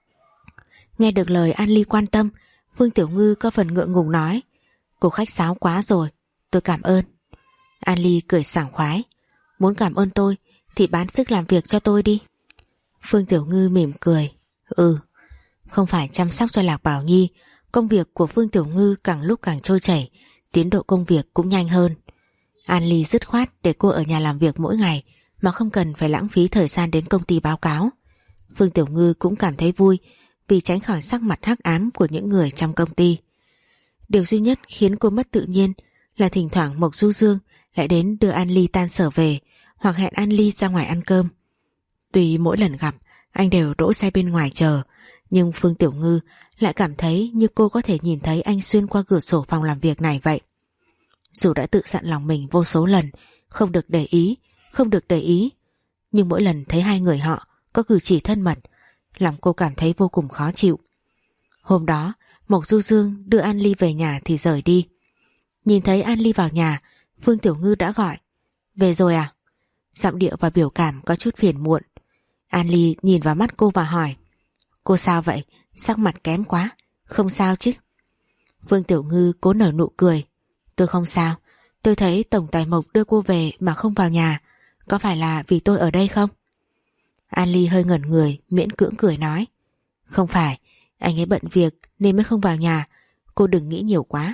A: Nghe được lời An Ly quan tâm, Phương Tiểu Ngư có phần ngượng ngùng nói: Cô khách sáo quá rồi, tôi cảm ơn. An Ly cười sảng khoái: Muốn cảm ơn tôi thì bán sức làm việc cho tôi đi. Phương Tiểu Ngư mỉm cười: Ừ, không phải chăm sóc cho Lạc Bảo Nhi, công việc của Phương Tiểu Ngư càng lúc càng trôi chảy, tiến độ công việc cũng nhanh hơn. An Ly dứt khoát để cô ở nhà làm việc mỗi ngày mà không cần phải lãng phí thời gian đến công ty báo cáo. Phương Tiểu Ngư cũng cảm thấy vui vì tránh khỏi sắc mặt hắc ám của những người trong công ty. Điều duy nhất khiến cô mất tự nhiên là thỉnh thoảng Mộc Du Dương lại đến đưa An Ly tan sở về, hoặc hẹn An Ly ra ngoài ăn cơm. Tuy mỗi lần gặp anh đều đỗ xe bên ngoài chờ, nhưng Phương Tiểu Ngư lại cảm thấy như cô có thể nhìn thấy anh xuyên qua cửa sổ phòng làm việc này vậy. Dù đã tự dặn lòng mình vô số lần không được để ý, không được để ý, nhưng mỗi lần thấy hai người họ có cử chỉ thân mật, lòng cô cảm thấy vô cùng khó chịu. Hôm đó Mộc Du Dương đưa An Ly về nhà thì rời đi. Nhìn thấy An Ly vào nhà, Phương Tiểu Ngư đã gọi: Về rồi à? Giọng điệu và biểu cảm có chút phiền muộn. An Ly nhìn vào mắt cô và hỏi: Cô sao vậy? Sắc mặt kém quá. Không sao chứ? Phương Tiểu Ngư cố nở nụ cười: Tôi không sao. Tôi thấy Tổng Tài Mộc đưa cô về mà không vào nhà, có phải là vì tôi ở đây không? An Ly hơi ngẩn người, miễn cưỡng cười nói: Không phải, anh ấy bận việc nên mới không vào nhà, cô đừng nghĩ nhiều quá.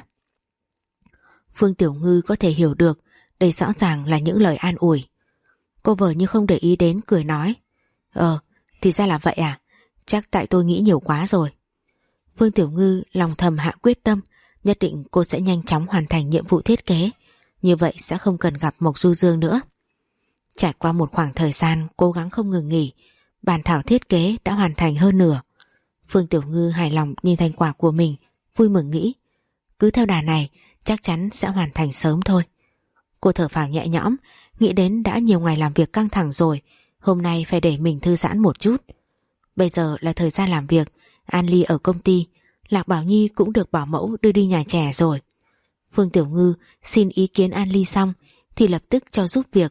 A: Phương Tiểu Ngư có thể hiểu được đây rõ ràng là những lời an ủi. Cô vờ như không để ý đến, cười nói: Ờ, thì ra là vậy à? Chắc tại tôi nghĩ nhiều quá rồi. Phương Tiểu Ngư lòng thầm hạ quyết tâm, nhất định cô sẽ nhanh chóng hoàn thành nhiệm vụ thiết kế, như vậy sẽ không cần gặp Mộc Du Dương nữa. Trải qua một khoảng thời gian cố gắng không ngừng nghỉ, bản thảo thiết kế đã hoàn thành hơn nửa. Phương Tiểu Ngư hài lòng nhìn thành quả của mình, vui mừng nghĩ: Cứ theo đà này chắc chắn sẽ hoàn thành sớm thôi. Cô thở phào nhẹ nhõm, nghĩ đến đã nhiều ngày làm việc căng thẳng rồi, hôm nay phải để mình thư giãn một chút. Bây giờ là thời gian làm việc, An Ly ở công ty, Lạc Bảo Nhi cũng được bảo mẫu đưa đi nhà trẻ rồi. Phương Tiểu Ngư xin ý kiến An Ly xong thì lập tức cho giúp việc.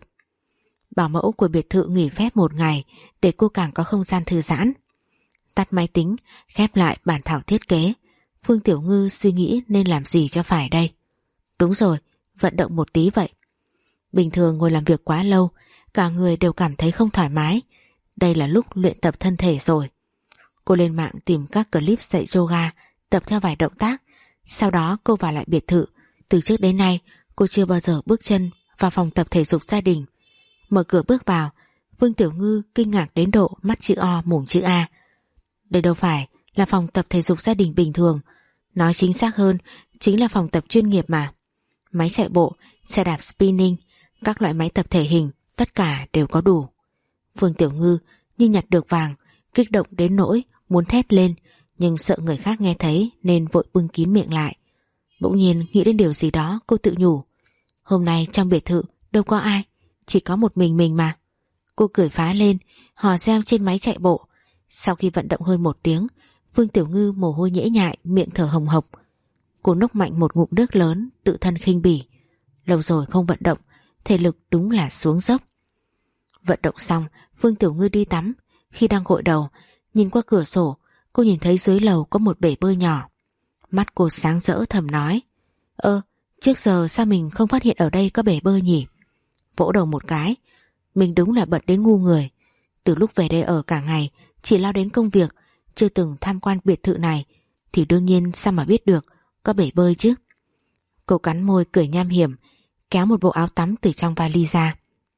A: Bảo mẫu của biệt thự nghỉ phép một ngày để cô càng có không gian thư giãn. Tắt máy tính, khép lại bản thảo thiết kế, Phương Tiểu Ngư suy nghĩ nên làm gì cho phải đây. Đúng rồi, vận động một tí vậy. Bình thường ngồi làm việc quá lâu, cả người đều cảm thấy không thoải mái. Đây là lúc luyện tập thân thể rồi. Cô lên mạng tìm các clip dạy yoga, tập theo vài động tác. Sau đó cô vào lại biệt thự. Từ trước đến nay cô chưa bao giờ bước chân vào phòng tập thể dục gia đình. Mở cửa bước vào, Phương Tiểu Ngư kinh ngạc đến độ mắt chữ O mồm chữ A. Đây đâu phải là phòng tập thể dục gia đình bình thường, nói chính xác hơn chính là phòng tập chuyên nghiệp mà. Máy chạy bộ, xe đạp spinning, các loại máy tập thể hình, tất cả đều có đủ. Phương Tiểu Ngư như nhặt được vàng, kích động đến nỗi muốn thét lên, nhưng sợ người khác nghe thấy nên vội bưng kín miệng lại. Bỗng nhiên nghĩ đến điều gì đó, cô tự nhủ: Hôm nay trong biệt thự đâu có ai, chỉ có một mình mình mà. Cô cười phá lên, hò reo trên máy chạy bộ. Sau khi vận động hơn một tiếng, Phương Tiểu Ngư mồ hôi nhễ nhại, miệng thở hồng hộc. Cô nốc mạnh một ngụm nước lớn, tự thân khinh bỉ. Lâu rồi không vận động, thể lực đúng là xuống dốc. Vận động xong, Phương Tiểu Ngư đi tắm. Khi đang gội đầu, nhìn qua cửa sổ, cô nhìn thấy dưới lầu có một bể bơi nhỏ. Mắt cô sáng rỡ thầm nói: Ơ, trước giờ sao mình không phát hiện ở đây có bể bơi nhỉ? Vỗ đầu một cái, mình đúng là bận đến ngu người. Từ lúc về đây ở cả ngày, chỉ lo đến công việc, chưa từng tham quan biệt thự này, thì đương nhiên sao mà biết được có bể bơi chứ. Cô cắn môi cười nham hiểm, kéo một bộ áo tắm từ trong vali ra.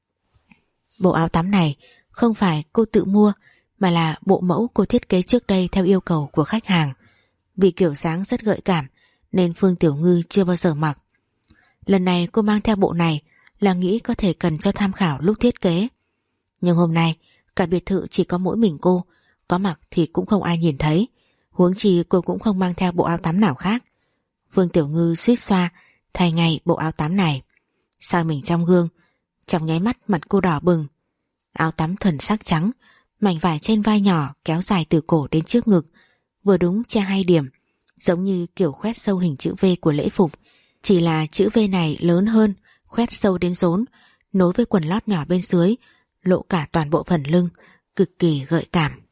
A: Bộ áo tắm này không phải cô tự mua, mà là bộ mẫu cô thiết kế trước đây theo yêu cầu của khách hàng. Vì kiểu dáng rất gợi cảm nên Phương Tiểu Ngư chưa bao giờ mặc. Lần này cô mang theo bộ này là nghĩ có thể cần cho tham khảo lúc thiết kế. Nhưng hôm nay cả biệt thự chỉ có mỗi mình cô, có mặc thì cũng không ai nhìn thấy, huống chi cô cũng không mang theo bộ áo tắm nào khác. Phương Tiểu Ngư suýt xoa thay ngay bộ áo tắm này. Soi mình trong gương, trong nháy mắt mặt cô đỏ bừng. Áo tắm thuần sắc trắng, mảnh vải trên vai nhỏ kéo dài từ cổ đến trước ngực, vừa đúng che hai điểm, giống như kiểu khoét sâu hình chữ V của lễ phục, chỉ là chữ V này lớn hơn, khoét sâu đến rốn, nối với quần lót nhỏ bên dưới, lộ cả toàn bộ phần lưng, cực kỳ gợi cảm.